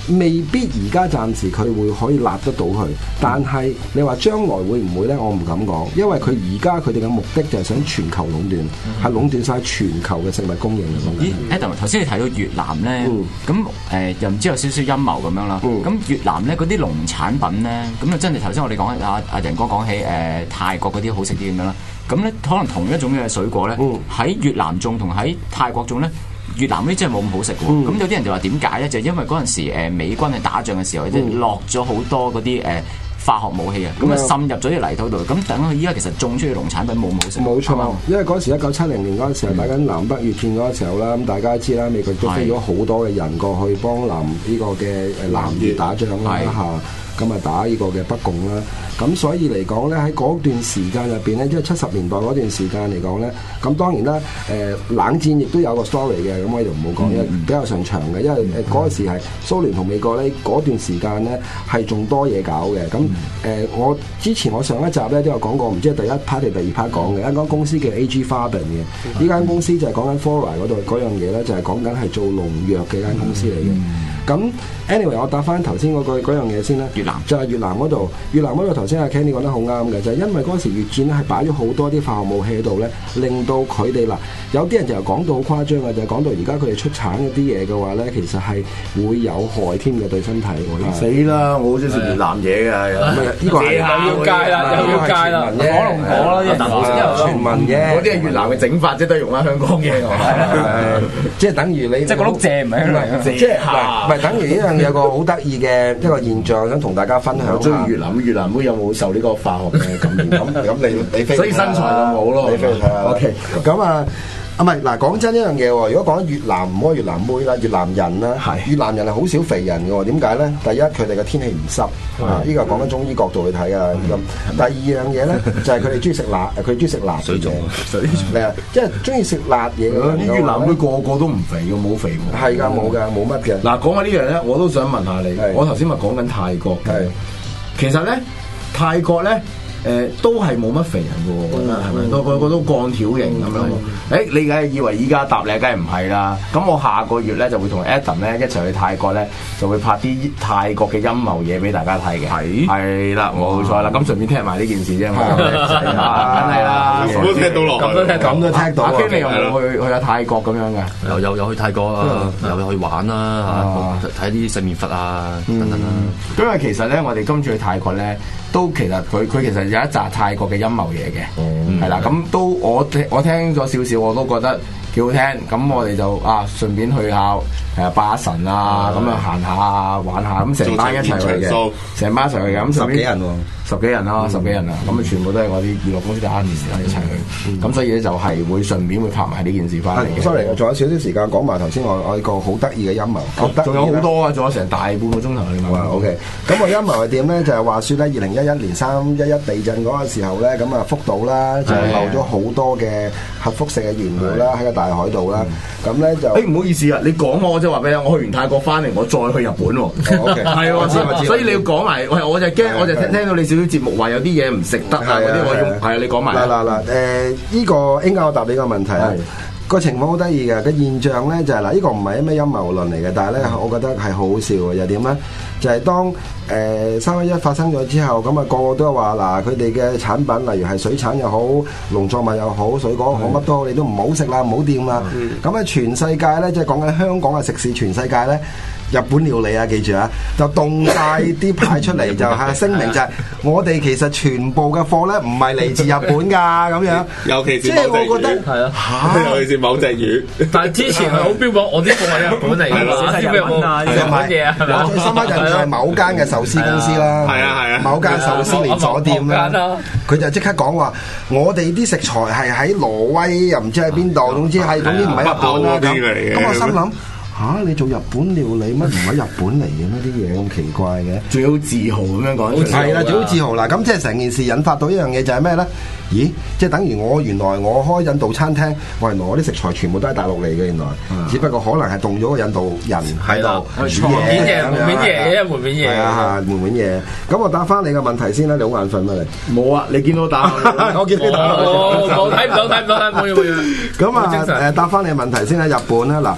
未必而家暫時佢會可以立得到佢，但係你話將來會唔會呢？我唔敢講，因為佢而家佢哋嘅目的就係想全球壟斷，係壟斷晒全球嘅食物供應嘅。 咦 Adam 頭先你提到越南咧，咁誒、呃、又唔知有少少陰謀咁樣啦。咁、嗯、越南咧嗰啲農產品咧，咁啊真係頭先我哋講阿阿仁哥講起誒、呃、泰國嗰啲好食啲咁樣啦。咁咧可能同一種嘅水果咧，喺、嗯、越南種同喺泰國種咧。越南呢啲真係冇咁好食喎，咁、嗯、有啲人就話點解咧？就因為嗰陣時誒美軍喺打仗嘅時候，即係、嗯、落咗好多嗰啲誒化學武器啊，咁啊、嗯、滲入咗啲泥土度，咁等佢依家其實種出嘅農產品冇咁好食。冇錯，吧因為嗰時一九七零年嗰陣時候打緊南北越戰嗰個時候啦，咁大家知啦，美國都飛咗好多嘅人過去幫南呢個嘅誒南越打仗啦嚇，咁啊打呢個嘅北共啦。咁所以嚟講咧，喺嗰段時間入邊咧，即係七十年代嗰段時間嚟講咧，咁當然啦，誒、呃、冷戰亦都有個 story 嘅，咁我哋就唔好講，因為比較上長嘅，因為誒嗰陣時係蘇聯同美國咧嗰段時間咧係仲多嘢搞嘅。咁誒、呃、我之前我上一集咧都有講過，唔知係第一 part 定第二 part 講嘅一間公司叫 A G Farben 嘅，呢間公司就係講緊 Flora 嗰度嗰樣嘢咧，就係講緊係做農藥嘅間公司嚟嘅。咁 anyway 我答翻頭先嗰句嗰樣嘢先啦，越南就係越南嗰度，越南嗰度頭先阿 Kenny 講得好啱嘅，就係、是、因為嗰時越戰咧係擺咗好多啲化學武器喺度咧，令到佢哋嗱有啲人就講到好誇張嘅，就係、是、講到而家佢哋出產嗰啲嘢嘅話咧，其實係會有害添嘅對身體。 死啦！我好中意食越南嘢嘅， 呢個係又要戒啦，又要戒啦，火龍果啦，啲傳聞嘅， 嗰啲係越南嘅整法啫，都係用翻香港嘢。 即係等於你即係嗰碌蔗唔係香港人， 即係唔係等於呢樣有個好得意嘅一個現象，想同大家分享。 我中意越南，越南妹有冇受呢個化學嘅感染？咁咁你你飛，所以身材就冇咯。你飛睇下。OK，咁啊。啊，唔係嗱，講真一樣嘢喎。如果講越南唔好越南妹啦，越南人啦，越南人係好少肥人嘅喎。點解咧？第一，佢哋嘅天氣唔濕，啊，呢個講緊中醫角度去睇啊。咁第二樣嘢咧，就係佢哋中意食辣，佢中意食辣水種，水種係啊，即係中意食辣嘢。啲越南妹個個都唔肥嘅，冇肥喎。 係㗎，冇㗎，冇乜嘅。 嗱，講下呢樣咧，我都想問下你。我頭先咪講緊泰國嘅，其實咧泰國咧。誒、呃、都係冇乜肥人嘅喎，我覺得係咪？個個個都鋼條型咁樣喎。誒、欸，你梗係以為依家答你，梗係唔係啦？咁我下個月咧就會同 Adam 咧一齊去泰國咧，就會拍啲泰國嘅陰謀嘢俾大家睇嘅。係係啦，冇錯啦。咁順便聽埋呢件事啫嘛。係啊，梗係啦。 咁都聽到落， 咁都聽，咁都聽到。阿 Ken 你有冇去去下泰國咁樣嘅？ 又又又去泰國啊，又去玩啦嚇，睇啲四面佛啊等等啦。 因為其實咧，我哋今次去泰國咧。都其實佢佢其實有一紮泰國嘅陰謀嘢嘅，係啦、嗯，咁都我聽我聽咗少少，我都覺得幾好聽。咁我哋就啊順便去下誒拜下神啊，咁啊行下玩下，咁成班一齊去嘅，成班一齊去嘅，咁十幾人喎。十幾人啦，十幾人啊，咁啊、嗯、全部都係我啲娛樂公司嘅 artist 啦，一齊去，咁、嗯、所以咧就係會順便會拍埋呢件事翻嚟嘅。 sorry，仲有少少時間講埋頭先我我一個好得意嘅陰謀， 仲有好多啊，仲有成大半個鐘頭你問。 OK，咁個陰謀係點咧？就係、是、話説咧，二零一一年三一一地震嗰個時候咧，咁啊福島啦就漏咗好多嘅核輻射嘅原料啦喺個大海度啦，咁咧、嗯、就誒唔、 欸、好意思啊，你講我即係話俾你，我去完泰國翻嚟，我再去日本喎。OK，係喎，所以你要講埋，喂，我就驚，我就聽聽到你少少節目話有啲嘢唔食得啊嗰啲，我用係啊，你講埋。 嗱嗱嗱，誒呢個應該我答你個問題啊。個情況好得意嘅，個現象咧就係、是、嗱，呢、這個唔係咩陰謀論嚟嘅，但係咧我覺得係好好笑嘅，又點咧？就係、是、當誒三一一發生咗之後，咁啊個個都話嗱，佢哋嘅產品，例如係水產又好，農作物又好，水果好乜都好，你都唔好食啦，唔好掂啦。咁啊、嗯，全世界咧，即係講緊香港嘅食肆，全世界咧。日本料理啊，記住啊，就凍晒啲牌出嚟，就係聲明就係我哋其實全部嘅貨咧唔係嚟自日本㗎咁樣， 尤其是即係我覺得係啊， 尤其是某隻魚。 但係之前係好標榜我啲貨係日本嚟㗎，知咩冇啊？日本嘢啊， 我最深刻印象係某間嘅壽司公司啦， 係啊係啊， 某間壽司連鎖店啦，佢就即刻講話我哋啲食材係喺挪威又唔知喺邊度，總之係總之唔係日本啦咁。咁我心諗。嚇、啊！你做日本料理乜唔喺日本嚟嘅咩？啲嘢咁奇怪嘅， 最好自豪咁樣講。 係啦，最好自豪啦。咁即係成件事引發到一樣嘢就係咩咧？咦！即係等於我原來我開印度餐廳，我原來我啲食材全部都係大陸嚟嘅，原來，嗯、只不過可能係凍咗個印度人喺度煮嘢， 門面嘢，門面嘢，門面嘢。係啊，門面嘢。咁我答翻你個問題先啦，你好眼瞓咩你？ 冇啊，你見到我打， 我見你打。 我睇唔到，睇唔到，睇唔到，冇嘢冇嘢。 咁啊，誒答翻你個問題先啦，日本啦嗱。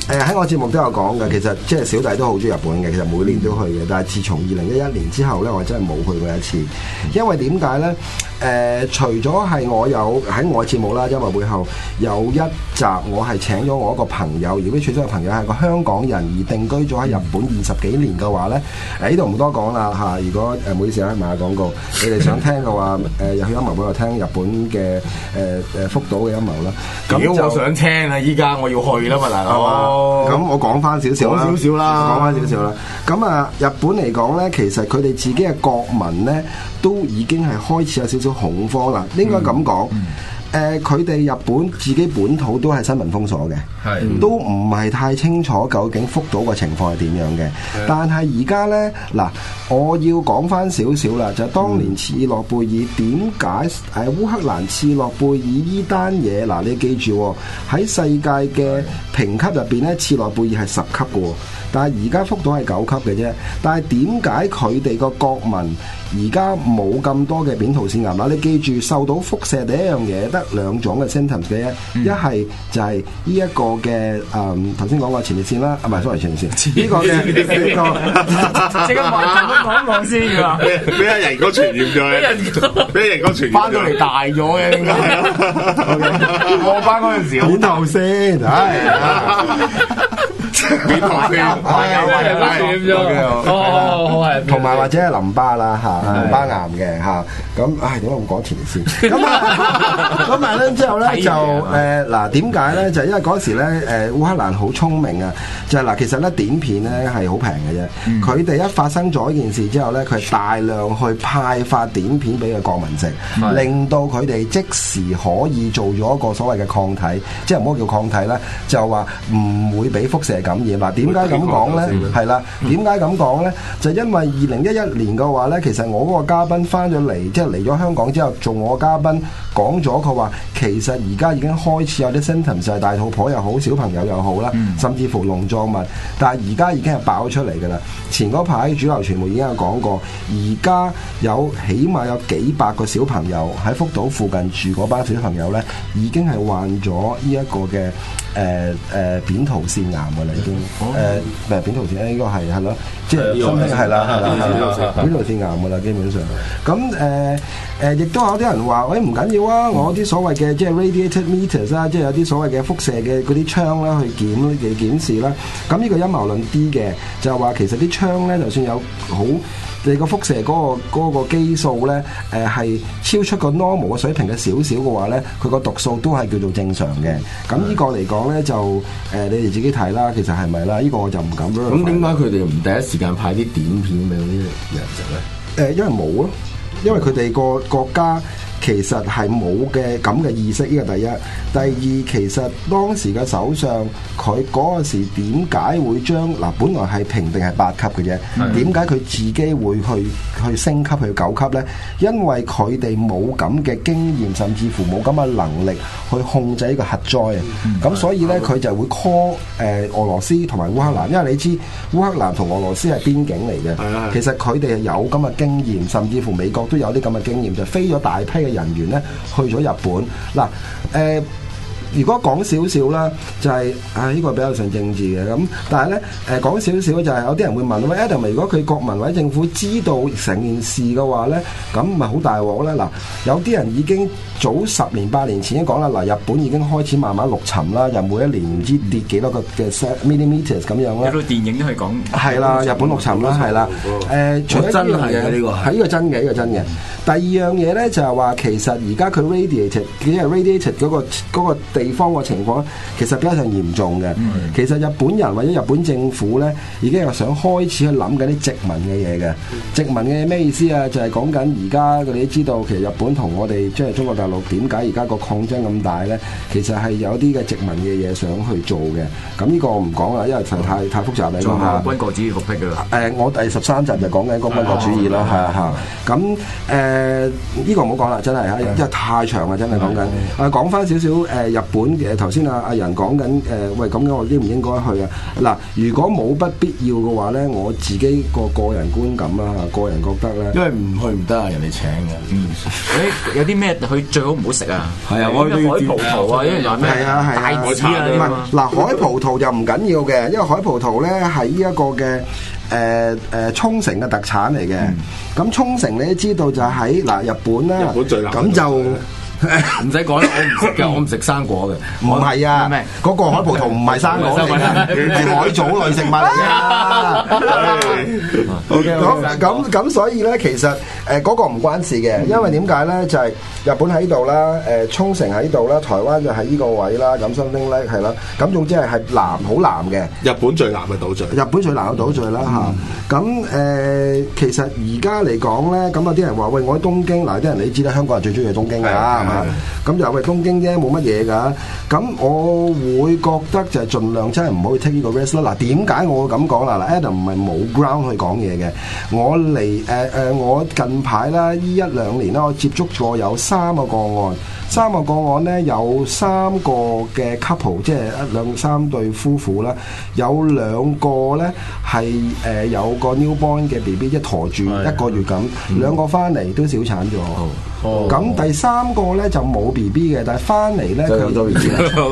誒喺我節目都有講嘅，其實即係小弟都好中意日本嘅，其實每年都去嘅。但係自從二零一一年之後咧，我真係冇去過一次。因為點解咧？誒、呃，除咗係我有喺我節目啦，因為背後有一集我係請咗我一個朋友，如果除咗個朋友係個香港人而定居咗喺日本二十幾年嘅話咧，誒呢度唔多講啦嚇。如果誒唔好意思啊，賣下廣告，你哋想聽嘅話，誒入去陰謀嗰度聽日本嘅誒誒福島嘅陰謀啦。 咁我想聽啊！依家我要去啦嘛，大佬。 咁我講翻少少啦， 講少少啦， 講翻少少啦。咁啊，日本嚟講咧，其實佢哋自己嘅國民咧，都已經係開始有少少恐慌啦。應該咁講。嗯嗯誒佢哋日本自己本土都係新聞封鎖嘅， 係都唔係太清楚究竟福島嘅情況係點樣嘅。 係但係而家呢，嗱，我要講翻少少啦，就係、當年切爾諾貝爾點解誒烏克蘭切爾諾貝爾呢單嘢嗱，你記住喎，喺世界嘅評級入邊呢，切爾諾貝爾係十級嘅喎，但係而家福島係九級嘅啫。但係點解佢哋個國民而家冇咁多嘅扁桃腺癌啦？你記住，受到輻射第一樣嘢得兩種嘅 symptoms 嘅啫，一係就係呢一個嘅誒頭先講過前列腺啦，啊唔係 sorry 前列腺呢個嘅呢個， 即刻望望一望先㗎， 俾俾阿人哥傳染咗，俾人哥傳染翻到嚟大咗嘅，應該係啊！我翻嗰陣時好扁桃腺，唉。 扁桃腺， 哦，好係， 同埋或者係淋巴啦嚇，淋巴癌嘅嚇，咁唉點解會講前列腺？咁啊咁啊咧之後咧就誒嗱點解咧？就因為嗰時咧誒烏克蘭好聰明啊，就係嗱其實咧碘片咧係好平嘅啫，佢哋一發生咗呢件事之後咧，佢係大量去派發碘片俾個國民食，令到佢哋即時可以做咗一個所謂嘅抗體，即係唔好叫抗體啦，就話唔會俾輻射感染。嗱，點解咁講咧？係啦，點解咁講咧？就因為二零一一年嘅話咧，其實我嗰個嘉賓翻咗嚟，即係嚟咗香港之後做我嘉賓，講咗佢話，其實而家已經開始有啲 symptoms 就係大肚婆又好，小朋友又好啦，嗯、甚至乎農作物，但係而家已經係爆咗出嚟㗎啦。前嗰排主流傳媒已經有講過，而家有起碼有幾百個小朋友喺福島附近住嗰班小朋友咧，已經係患咗呢一個嘅。誒誒扁桃腺癌㗎啦，已經誒唔係扁桃腺咧，應該係係咯，即係係啦係啦係啦，扁桃腺癌㗎啦，基本上。咁誒誒，亦都有啲人話，喂唔緊要啊，我啲所謂嘅即係 radiated meters 啦，即係有啲所謂嘅輻射嘅嗰啲槍啦，去檢嘅檢視啦。咁呢個陰謀論啲嘅，就係話其實啲槍咧，就算有好。你個輻射嗰、嗰個嗰個基數咧，誒、呃、係超出個 normal 嘅水平嘅少少嘅話咧，佢個毒素都係叫做正常嘅。咁呢個嚟講咧，就誒、呃、你哋自己睇啦，其實係咪啦？呢、呢個我就唔敢。 咁點解佢哋唔第一時間派啲碘片俾嗰啲人食咧？誒，因為冇咯，因為佢哋個國家。其實係冇嘅咁嘅意識，呢個第一。第二，其實當時嘅首相佢嗰陣時點解會將嗱，本來係評定係八級嘅啫，點解佢自己會去去升級去九級呢？因為佢哋冇咁嘅經驗，甚至乎冇咁嘅能力去控制呢個核災啊。咁、嗯、所以呢，佢就會 call 誒、呃、俄羅斯同埋烏克蘭，因為你知烏克蘭同俄羅斯係邊境嚟嘅。嗯、其實佢哋係有咁嘅經驗，甚至乎美國都有啲咁嘅經驗，就飛咗大批嘅人員咧去咗日本嗱，誒、呃，如果講少少啦，就係、是、啊呢、這個比較上政治嘅咁，但係咧誒講少少就係有啲人會問喂 Adam，如果佢國民或者政府知道成件事嘅話咧，咁咪好大鑊咧嗱，有啲人已經早十年八年前已經講啦，嗱日本已經開始慢慢陸沉啦，又每一年唔知跌幾多個嘅 millimeters 咁樣啦， 有套電影都可以講係啦，日本陸沉啦，係啦，誒，除咗真係嘅呢個係呢個真嘅，呢、這個真嘅。第二樣嘢咧就係話，其實而家佢 radiated， 只係 radiated 嗰個嗰個地方個情況，其實比較上嚴重嘅。嗯、其實日本人或者日本政府咧，已經係想開始去諗緊啲殖民嘅嘢嘅。殖民嘅咩意思啊？就係講緊而家佢哋都知道，其實日本同我哋即係中國大陸點解而家個抗爭咁大咧？其實係有啲嘅殖民嘅嘢想去做嘅。咁呢個我唔講啦，因為實在太太複雜啦。 仲有軍國主義復辟㗎啦。 誒，我第十三集就講緊軍國主義啦，係啊嚇。咁誒。 誒呢個唔好講啦，真係嚇，因為太長啦，真係講緊。啊，講翻少少誒日本嘅頭先阿阿仁講緊誒，喂咁樣我應唔應該去啊？嗱，如果冇不必要嘅話咧，我自己個個人觀感啦嚇，個人覺得咧， 因為唔去唔得啊，人哋請嘅。嗯， 誒有啲咩佢最好唔好食啊？ 係啊，我海葡萄啊，因為話咩係啊係啊， 帶子啊， 唔係嗱，海葡萄就唔緊要嘅，因為海葡萄咧係呢一個嘅。誒誒沖繩嘅特產嚟嘅，咁沖繩你都知道就喺嗱日本啦， 日本最南咁就唔使講啦，我唔食嘅，我唔食生果嘅。 唔係啊，嗰個海葡萄唔係生果嚟嘅，係海藻類食物嚟嘅。咁咁咁，所以咧其實誒嗰個唔關事嘅，因為點解咧就係日本喺度啦，誒沖繩喺度啦，台灣就喺呢個位啦，咁 something like 係啦，咁總之係係南好南嘅。 日本最南嘅島嶼， 日本最南嘅島嶼啦嚇。咁誒其實而家嚟講咧，咁有啲人話喂，我喺東京，嗱啲人你知啦，香港人最中意去東京㗎。咁就喂東京啫，冇乜嘢㗎。咁我會覺得就係盡量真係唔好去 take 呢個 risk 啦。嗱，點解我會咁講啦？嗱 ，Adam 唔係冇 ground 去講嘢嘅。我嚟誒誒，我近排啦，呢一兩年啦，我接觸過有三個個案，三個個案咧有三個嘅 couple， 即係一兩三對夫婦啦，有兩個咧係誒有個 newborn 嘅 B B， 一陀住一個月咁，兩個翻嚟都小產咗。咁、哦、第三個咧就冇 B B 嘅，但係翻嚟咧佢都驗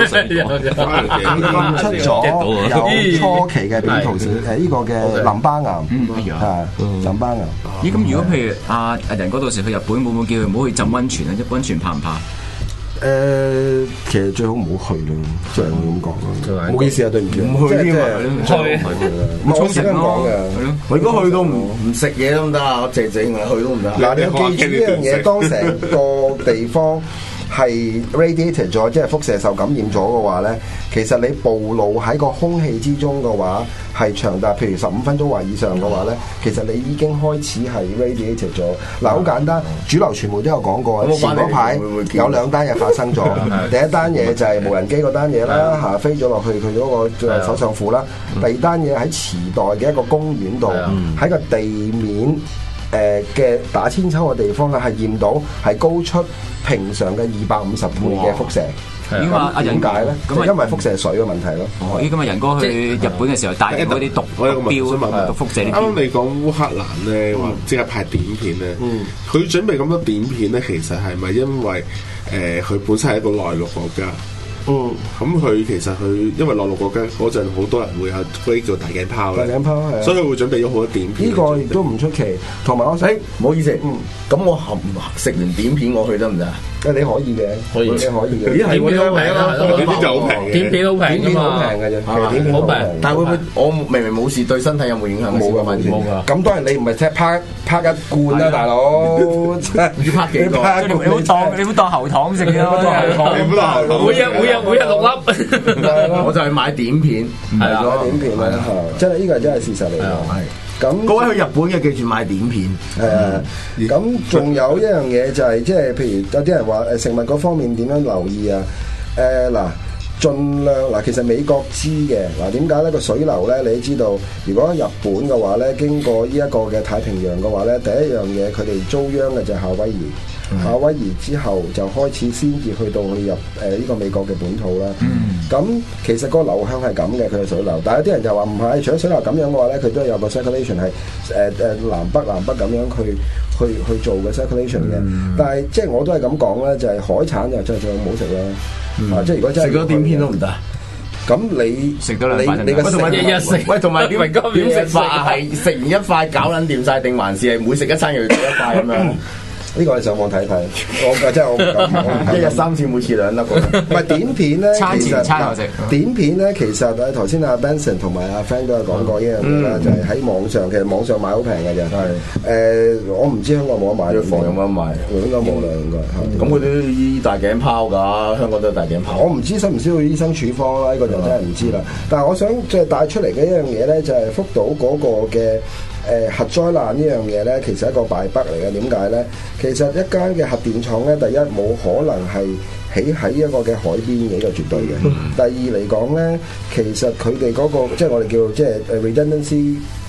出咗有初期嘅扁桃腺誒呢個嘅淋巴癌，係淋巴癌。 咦？咁如果譬如阿阿仁哥到時去日本，會唔會叫佢唔好去浸溫泉啊？一溫泉怕唔怕？ 誒、呃，其實最好唔好去咯，即係咁講咯。唔好意思啊，對唔住， 唔去添啊， 唔去。唔係我先咁講嘅， 我如果去到唔唔食嘢都唔得啊，我靜靜去都唔得。 嗱，你要記住呢樣嘢，當成個地方係 radiated 咗，即係輻射受感染咗嘅話咧，其實你暴露喺個空氣之中嘅話，係長達譬如十五分鐘或以上嘅話咧，其實你已經開始係 radiated 咗。嗱，好簡單，主流傳媒都有講過，前嗰排有兩單嘢發生咗。第一單嘢就係無人機嗰單嘢啦，嚇飛咗落去佢嗰個首相府啦。第二單嘢喺池袋嘅一個公園度，喺個地面誒嘅打千秋嘅地方咧，係驗到係高出平常嘅二百五十倍嘅輻射。 咁啊，阿仁解咧？咁因為輻射水嘅問題咯。 哦，咦，咁啊，仁哥去日本嘅時候帶嗰啲毒我有個標想問毒輻射。啱啱你講烏克蘭咧，話即係派碘片咧，佢準備咁多碘片咧，其實係咪因為誒佢本身係一個內陸國家？嗯，咁佢其實佢因為內陸國家嗰陣好多人會有嗰啲叫大頸泡咧， 大頸泡係， 所以佢會準備咗好多碘片。 呢個亦都唔出奇。同埋我想， 唔好意思，嗯，咁我含食完碘片我去得唔得啊？ 誒，你可以嘅， 可以， 你可以嘅。 咦，係喎，好平啊！ 碘片就好平嘅， 碘片好平㗎嘛， 好平嘅啫，碘片好平。 但係會唔會我明明冇事，對身體有冇影響？ 冇㗎，冇㗎。咁當然你唔係即係拍拍一罐啦，大佬， 要拍幾個？ 你好當你好當喉糖食咯， 每日每日每日六粒。 我就係買碘片， 係啦，碘片啦，真係呢個真係事實嚟㗎。係咁， 各位去日本嘅記住買碘片。 誒，咁仲有一樣嘢就係即係譬如有啲人話誒食物嗰方面點樣留意啊？誒嗱。盡量嗱，其實美國知嘅嗱，點解咧個水流咧？你都知道，如果日本嘅話咧，經過呢一個嘅太平洋嘅話咧，第一樣嘢佢哋遭殃嘅就係夏威夷，嗯、夏威夷之後就開始先至去到去入誒呢、呃這個美國嘅本土啦。咁、嗯、其實個流向係咁嘅，佢嘅水流，但係有啲人就話唔係，除咗水流咁樣嘅話咧，佢都有個 circulation 係誒誒南北南北咁樣去去去做嘅 circulation 嘅。嗯、但係即係我都係咁講咧，就係、是、海產就真係最好唔好食啦。嗯、啊！即係如果真係食咗碘片都唔得， 咁你食多兩塊你你個日日食，喂，同埋點點食法係食完一塊搞撚掂晒，定還是係每食一餐又要食一塊咁樣？ 呢個你上網睇睇，我真係我唔敢講， 一日三次，每次兩粒。 唔係碘片咧， 餐前餐後食。 碘片咧，其實誒頭先阿 Benson 同埋阿 Frank 都有講過一樣嘢啦，就係喺網上，其實網上買好平嘅啫。係誒，我唔知香港有冇得買，藥房有冇得賣？應該冇啦，應該。咁佢都醫大頸泡㗎，香港都有大頸泡。我唔知需唔需要醫生處方啦，呢個就真係唔知啦。但係我想即係帶出嚟嘅一樣嘢咧，就係福島嗰個嘅。誒、呃、核災難呢樣嘢咧，其實係一個敗筆嚟嘅。點解咧？其實一間嘅核電廠咧，第一冇可能係起喺一個嘅海邊嘅，呢個絕對嘅。第二嚟講咧，其實佢哋嗰個即係我哋叫即係誒 redundancy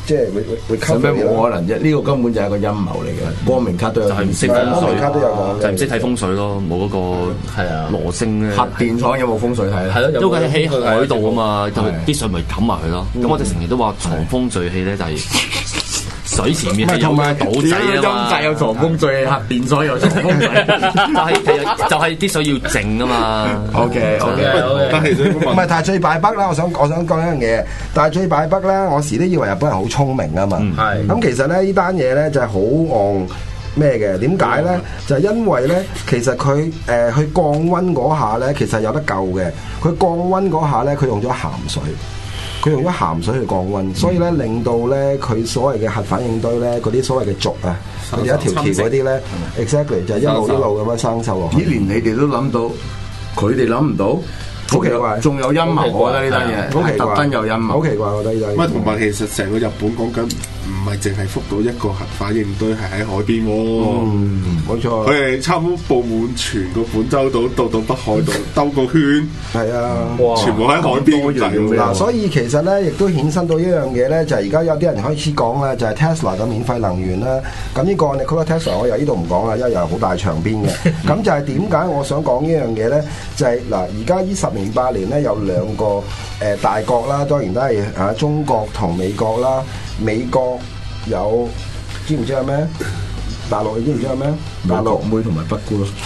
即係會會會使咩冇可能啫？呢個根本就係一個陰謀嚟嘅，光明卡都有， 就係唔識光風水， 明卡都有講， 就係唔識睇風水咯，冇嗰個係啊羅星咧。 核電廠有冇風水睇咧？ 係咯， 因為喺海度啊嘛， 係啲水咪冚埋佢咯。咁我哋成日都話藏風聚氣咧，就係水前面係有個島仔啊嘛。 陰宅有藏風聚氣，核電廠有藏風聚氣， 就係其實就係啲水要靜啊嘛。 OK OK， 但係其實唔係大醉敗北啦，我想我想講一樣嘢。大醉敗北咧，我時都以為日本人好聰明啊嘛。 係咁其實咧呢單嘢咧就係好戇咩嘅？點解咧？就係因為咧，其實佢誒、呃、去降溫嗰下咧，其實有得救嘅。佢降溫嗰下咧，佢用咗鹹水，佢用咗鹹水去降溫，所以咧令到咧佢所謂嘅核反應堆咧，嗰啲所謂嘅軸啊，佢哋一條條嗰啲咧 ，exactly 就係一路一路咁樣生鏽落去。 咦？連你哋都諗到，佢哋諗唔到。 好奇怪， 仲有陰謀，我覺得呢單嘢好奇怪， 特登有陰謀， 好奇怪，我覺得呢單嘢。 唔係同埋其實成個日本講緊唔係淨係覆到一個核反應堆係喺海邊喎， 嗯，冇錯。 佢係差唔多佈滿全個本州島到到北海道兜個圈， 係啊， 全部喺海邊咁滯嗱，所以其實咧，亦都衍生到一樣嘢咧，就係而家有啲人開始講咧，就係 Tesla 嘅免費能源啦。咁呢個 Nikola Tesla 我由呢度唔講啦，因為又好大長篇嘅。咁就係點解我想講呢樣嘢咧？就係嗱，而家呢十年八年咧，有兩個誒、呃、大國啦，當然都係啊中國同美國啦。美國有知唔知係咩？大陸你知唔知係咩？大陸妹同埋北姑咯，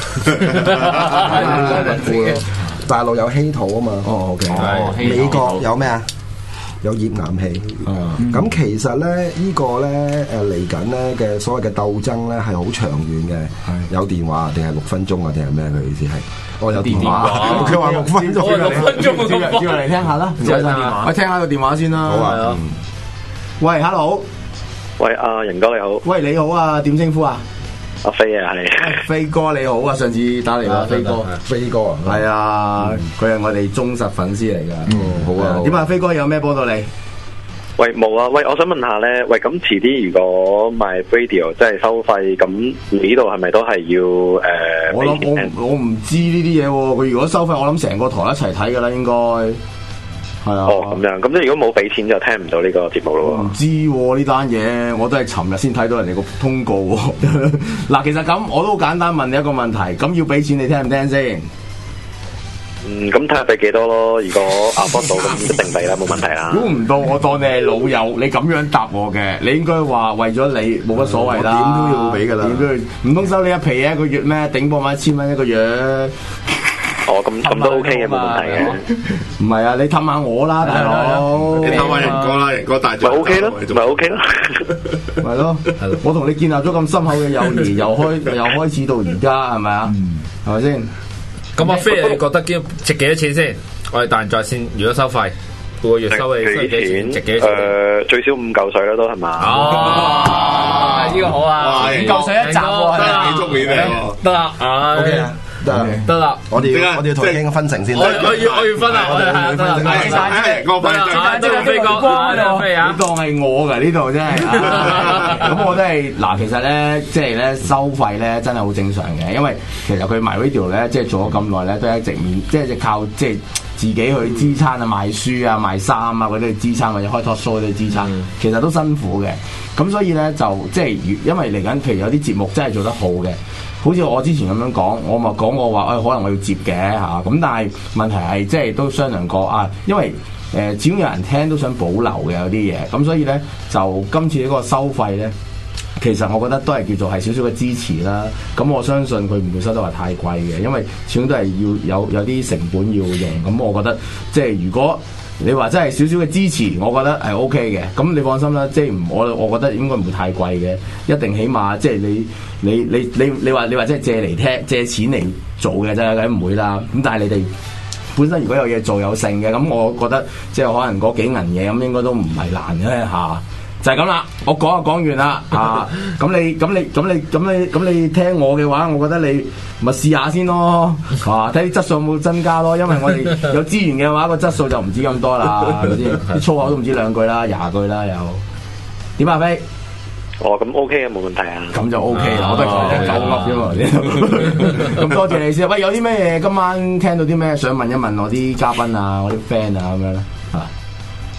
大陸有稀土啊嘛。 哦 OK， 美國有咩啊？有頁岩氣。咁、嗯、其實咧，呢、呢個咧誒嚟緊咧嘅所謂嘅鬥爭咧係好長遠嘅。有電話定係六分鐘啊？定係咩？佢意思係？我有電話。佢話六分鐘。 六分鐘接嚟接嚟聽下啦。 接電話。 我聽下個電話先啦。 好啊。 喂 ，hello。 喂，阿仁哥你好。 喂，你好啊，點稱呼啊？ 阿飛啊，係。 飛哥你好啊，上次打嚟啦，飛哥。 飛哥啊。係啊，佢係我哋忠實粉絲嚟㗎。 嗯，好啊。 點啊，飛哥有咩幫到你？ 喂，冇啊！喂，我想問下咧，喂，咁遲啲如果賣 radio 即係收費，咁呢度係咪都係要誒？呃、 我諗我我唔知呢啲嘢喎。佢如果收費，我諗成個台一齊睇㗎啦，應該係啊。 哦，咁樣，咁即係如果冇俾錢就聽唔到呢個節目咯。 唔知喎呢單嘢，我都係尋日先睇到人哋個通告喎。嗱，其實咁我都好簡單問你一個問題，咁要俾錢你聽唔聽先？ 嗯，咁睇下俾幾多咯。如果壓幫到，咁一定俾啦，冇問題啦。 估唔到我當你係老友，你咁樣答我嘅，你應該話為咗你冇乜所謂啦。 點都要俾㗎啦， 點都要，唔通收你一皮一個月咩？頂磅買一千蚊一個月。 哦，咁咁都 OK 嘅，冇問題嘅。 唔係啊，你氹下我啦，大佬。 你氹下仁哥啦，仁哥大咗。 咪 OK 咯，咪 OK 咯。 係咯，我同你建立咗咁深厚嘅友誼，由開由開始到而家，係咪啊？係咪先？ 咁阿飛，你覺得幾值幾多錢先？我哋達仁在線，如果收費，每個月收你收幾錢？值幾多錢？ 誒，最少五嚿水啦，都係嘛？ 哦，呢個好啊，五嚿水一集喎， 得啦，幾足面嚟得啦，OK 啊。 得得啦， 我哋要我哋要同傾分成先。 我我要我要分啊！我哋係得啦， 係係，我分啊！呢個飛哥，呢個飛啊！ 你當係我㗎呢度真係。咁我都係嗱，其實咧，即係咧收費咧，真係好正常嘅，因為其實佢賣 radio 咧，即係做咗咁耐咧，都係一直免，即係靠即係自己去支撐啊，賣書啊、賣衫啊嗰啲去支撐，或者開 talk show 嗰啲支撐，其實都辛苦嘅。咁所以咧就即係，因為嚟緊，譬如有啲節目真係做得好嘅。好似我之前咁樣講，我咪講過話，誒、哎、可能我要接嘅嚇，咁、啊、但係問題係即係都商量過啊，因為誒、呃、始終有人聽都想保留嘅有啲嘢，咁所以咧就今次呢個收費咧，其實我覺得都係叫做係少少嘅支持啦。咁我相信佢唔會收得話太貴嘅，因為始終都係要有有啲成本要用。咁我覺得即係如果你話真係少少嘅支持，我覺得係 O K 嘅。咁你放心啦，即係唔我我覺得應該唔會太貴嘅，一定起碼即係你你你你你話你話即係借嚟聽借錢嚟做嘅啫，梗唔會啦。咁但係你哋本身如果有嘢做有剩嘅，咁我覺得即係可能嗰幾銀嘢咁應該都唔係難嘅嚇。就係咁啦，我講就講完啦啊！咁你咁你咁你咁你咁你聽我嘅話，我覺得你咪試下先咯，啊睇啲質素有冇增加咯，因為我哋有資源嘅話，個質素就唔止咁多啦，係咪先？啲粗口都唔止兩句啦，廿句啦又點啊飛？ 哦，咁 OK 嘅，冇問題啊。 咁就 OK 啦，我都係講鳩噏啫嘛。咁多謝你先。喂，有啲咩嘢今晚聽到啲咩想問一問我啲嘉賓啊，我啲 friend 啊咁樣咧嚇？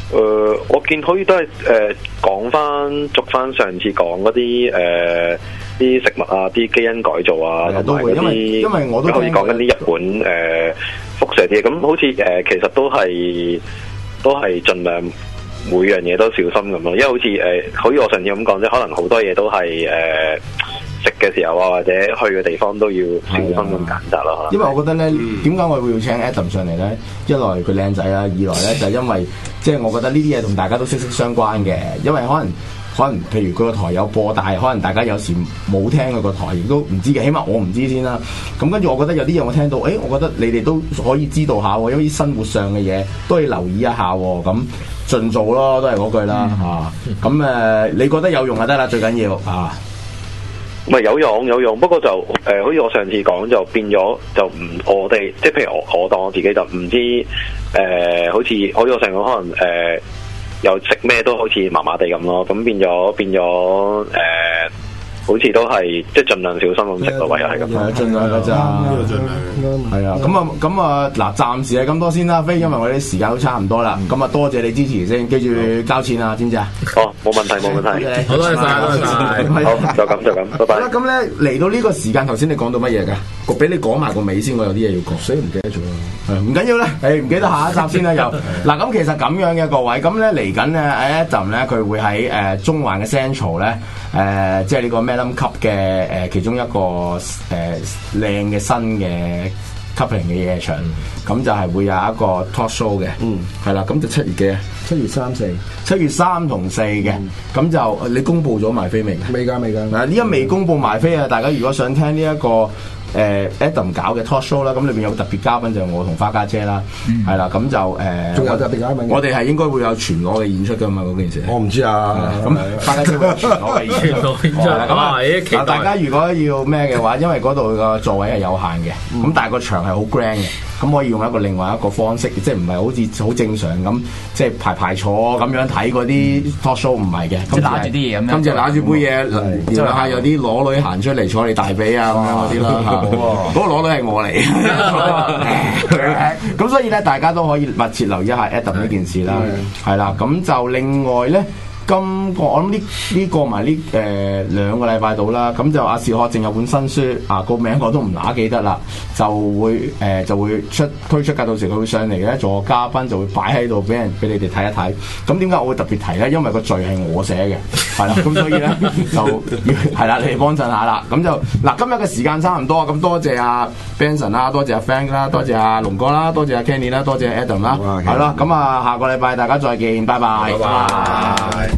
誒、呃，我見好似都係誒講翻續翻上次講嗰啲誒啲食物啊，啲基因改造啊，同埋嗰啲， 因為我都好似講緊啲日本誒、呃、輻射啲嘢，咁好似誒、呃、其實都係都係盡量每樣嘢都小心咁咯，因為好似誒、呃、好似我上次咁講啫，可能好多嘢都係誒。呃食嘅時候啊，或者去嘅地方都要小心咁揀擇咯。 因為我覺得咧，點解我會要請 Adam 上嚟咧？一來佢靚仔啦，二來咧就係、因為即係我覺得呢啲嘢同大家都息息相關嘅。因為可能可能譬如佢個台有播，但係可能大家有時冇聽佢個台，亦都唔知嘅。起碼我唔知先啦。咁跟住我覺得有啲嘢我聽到，誒、欸，我覺得你哋都可以知道下喎，因為生活上嘅嘢都要留意一下喎。咁盡做咯，都係嗰句啦嚇。咁誒、嗯，你覺得有用就得啦，最緊要啊。 唔係有用有用，不過就誒、呃，好似我上次講就變咗就唔我哋，即係譬如我我當我自己就唔知誒、呃，好似好似我上個可能誒、呃，又食咩都好似麻麻地咁咯，咁變咗變咗誒。呃好似都係即係盡量小心咁食咯，唯有係咁。 係啊，盡量㗎咋。啱係啊，咁啊咁啊嗱，暫時係咁多先啦，飛，因為我哋時間都差唔多啦。咁啊，多謝你支持先，記住交錢啊，知唔知啊？ 哦，冇問題，冇問題。 好多謝晒，多謝晒。 好，就咁就咁，拜拜。 好啦，咁咧嚟到呢個時間，頭先你講到乜嘢㗎？我俾你講埋個尾先，我有啲嘢要講，所以唔記得咗啦。唔緊要啦，誒唔記得下一集先啦又。嗱咁其實咁樣嘅各位，咁咧嚟緊咧 Adam 咧佢會喺誒中環嘅 Central 咧誒，即係呢個 Madam Cup 嘅誒其中一個誒靚嘅新嘅 coupling 嘅夜場，咁就係會有一個 talk show 嘅，嗯，係啦，咁就七月幾啊？ 七月三四， 七月三同四嘅，咁就你公佈咗賣飛未？ 未㗎，未㗎。 嗱，呢家未公佈賣飛啊！大家如果想聽呢一個誒 Adam 搞嘅 talk show 啦，咁裏邊有個特別嘉賓就係我同花家姐啦，係啦，咁就誒， 仲有特別嘉賓。 我哋係應該會有全裸嘅演出㗎嘛，嗰件事。 我唔知啊， 咁花家姐會有全裸嘅演出。咁啊，嗱，大家如果要咩嘅話，因為嗰度個座位係有限嘅，咁但係個場係好 grand 嘅。咁可以用一個另外一個方式，即係唔係好似好正常咁，即係排排坐咁樣睇嗰啲 talk show 唔係嘅， 即係揦住啲嘢咁樣， 今次揦住杯嘢，即係下有啲裸女行出嚟坐你大髀啊咁樣嗰啲啦，嗰個裸女係我嚟，咁所以咧大家都可以密切留意一下 Adam 呢件事啦，係啦，咁就另外咧。今個我諗呢呢過埋呢誒兩個禮拜到啦，咁就阿士學正有本新書啊，個名我都唔乸記得啦，就會誒、呃、就會出推出㗎，到時佢會上嚟咧做個嘉賓，就會擺喺度俾人俾你哋睇一睇。咁點解我會特別提咧？因為個序係我寫嘅，係啦，咁所以咧就要係啦，你哋幫襯下啦。咁就嗱，今日嘅時間差唔多，咁多謝阿 Benson 啦，多謝阿 Frank 啦，多謝阿龍哥啦，多謝阿 Kenny 啦，多謝 Adam 啦，係啦，咁啊下個禮拜大家再見，拜拜。 拜拜。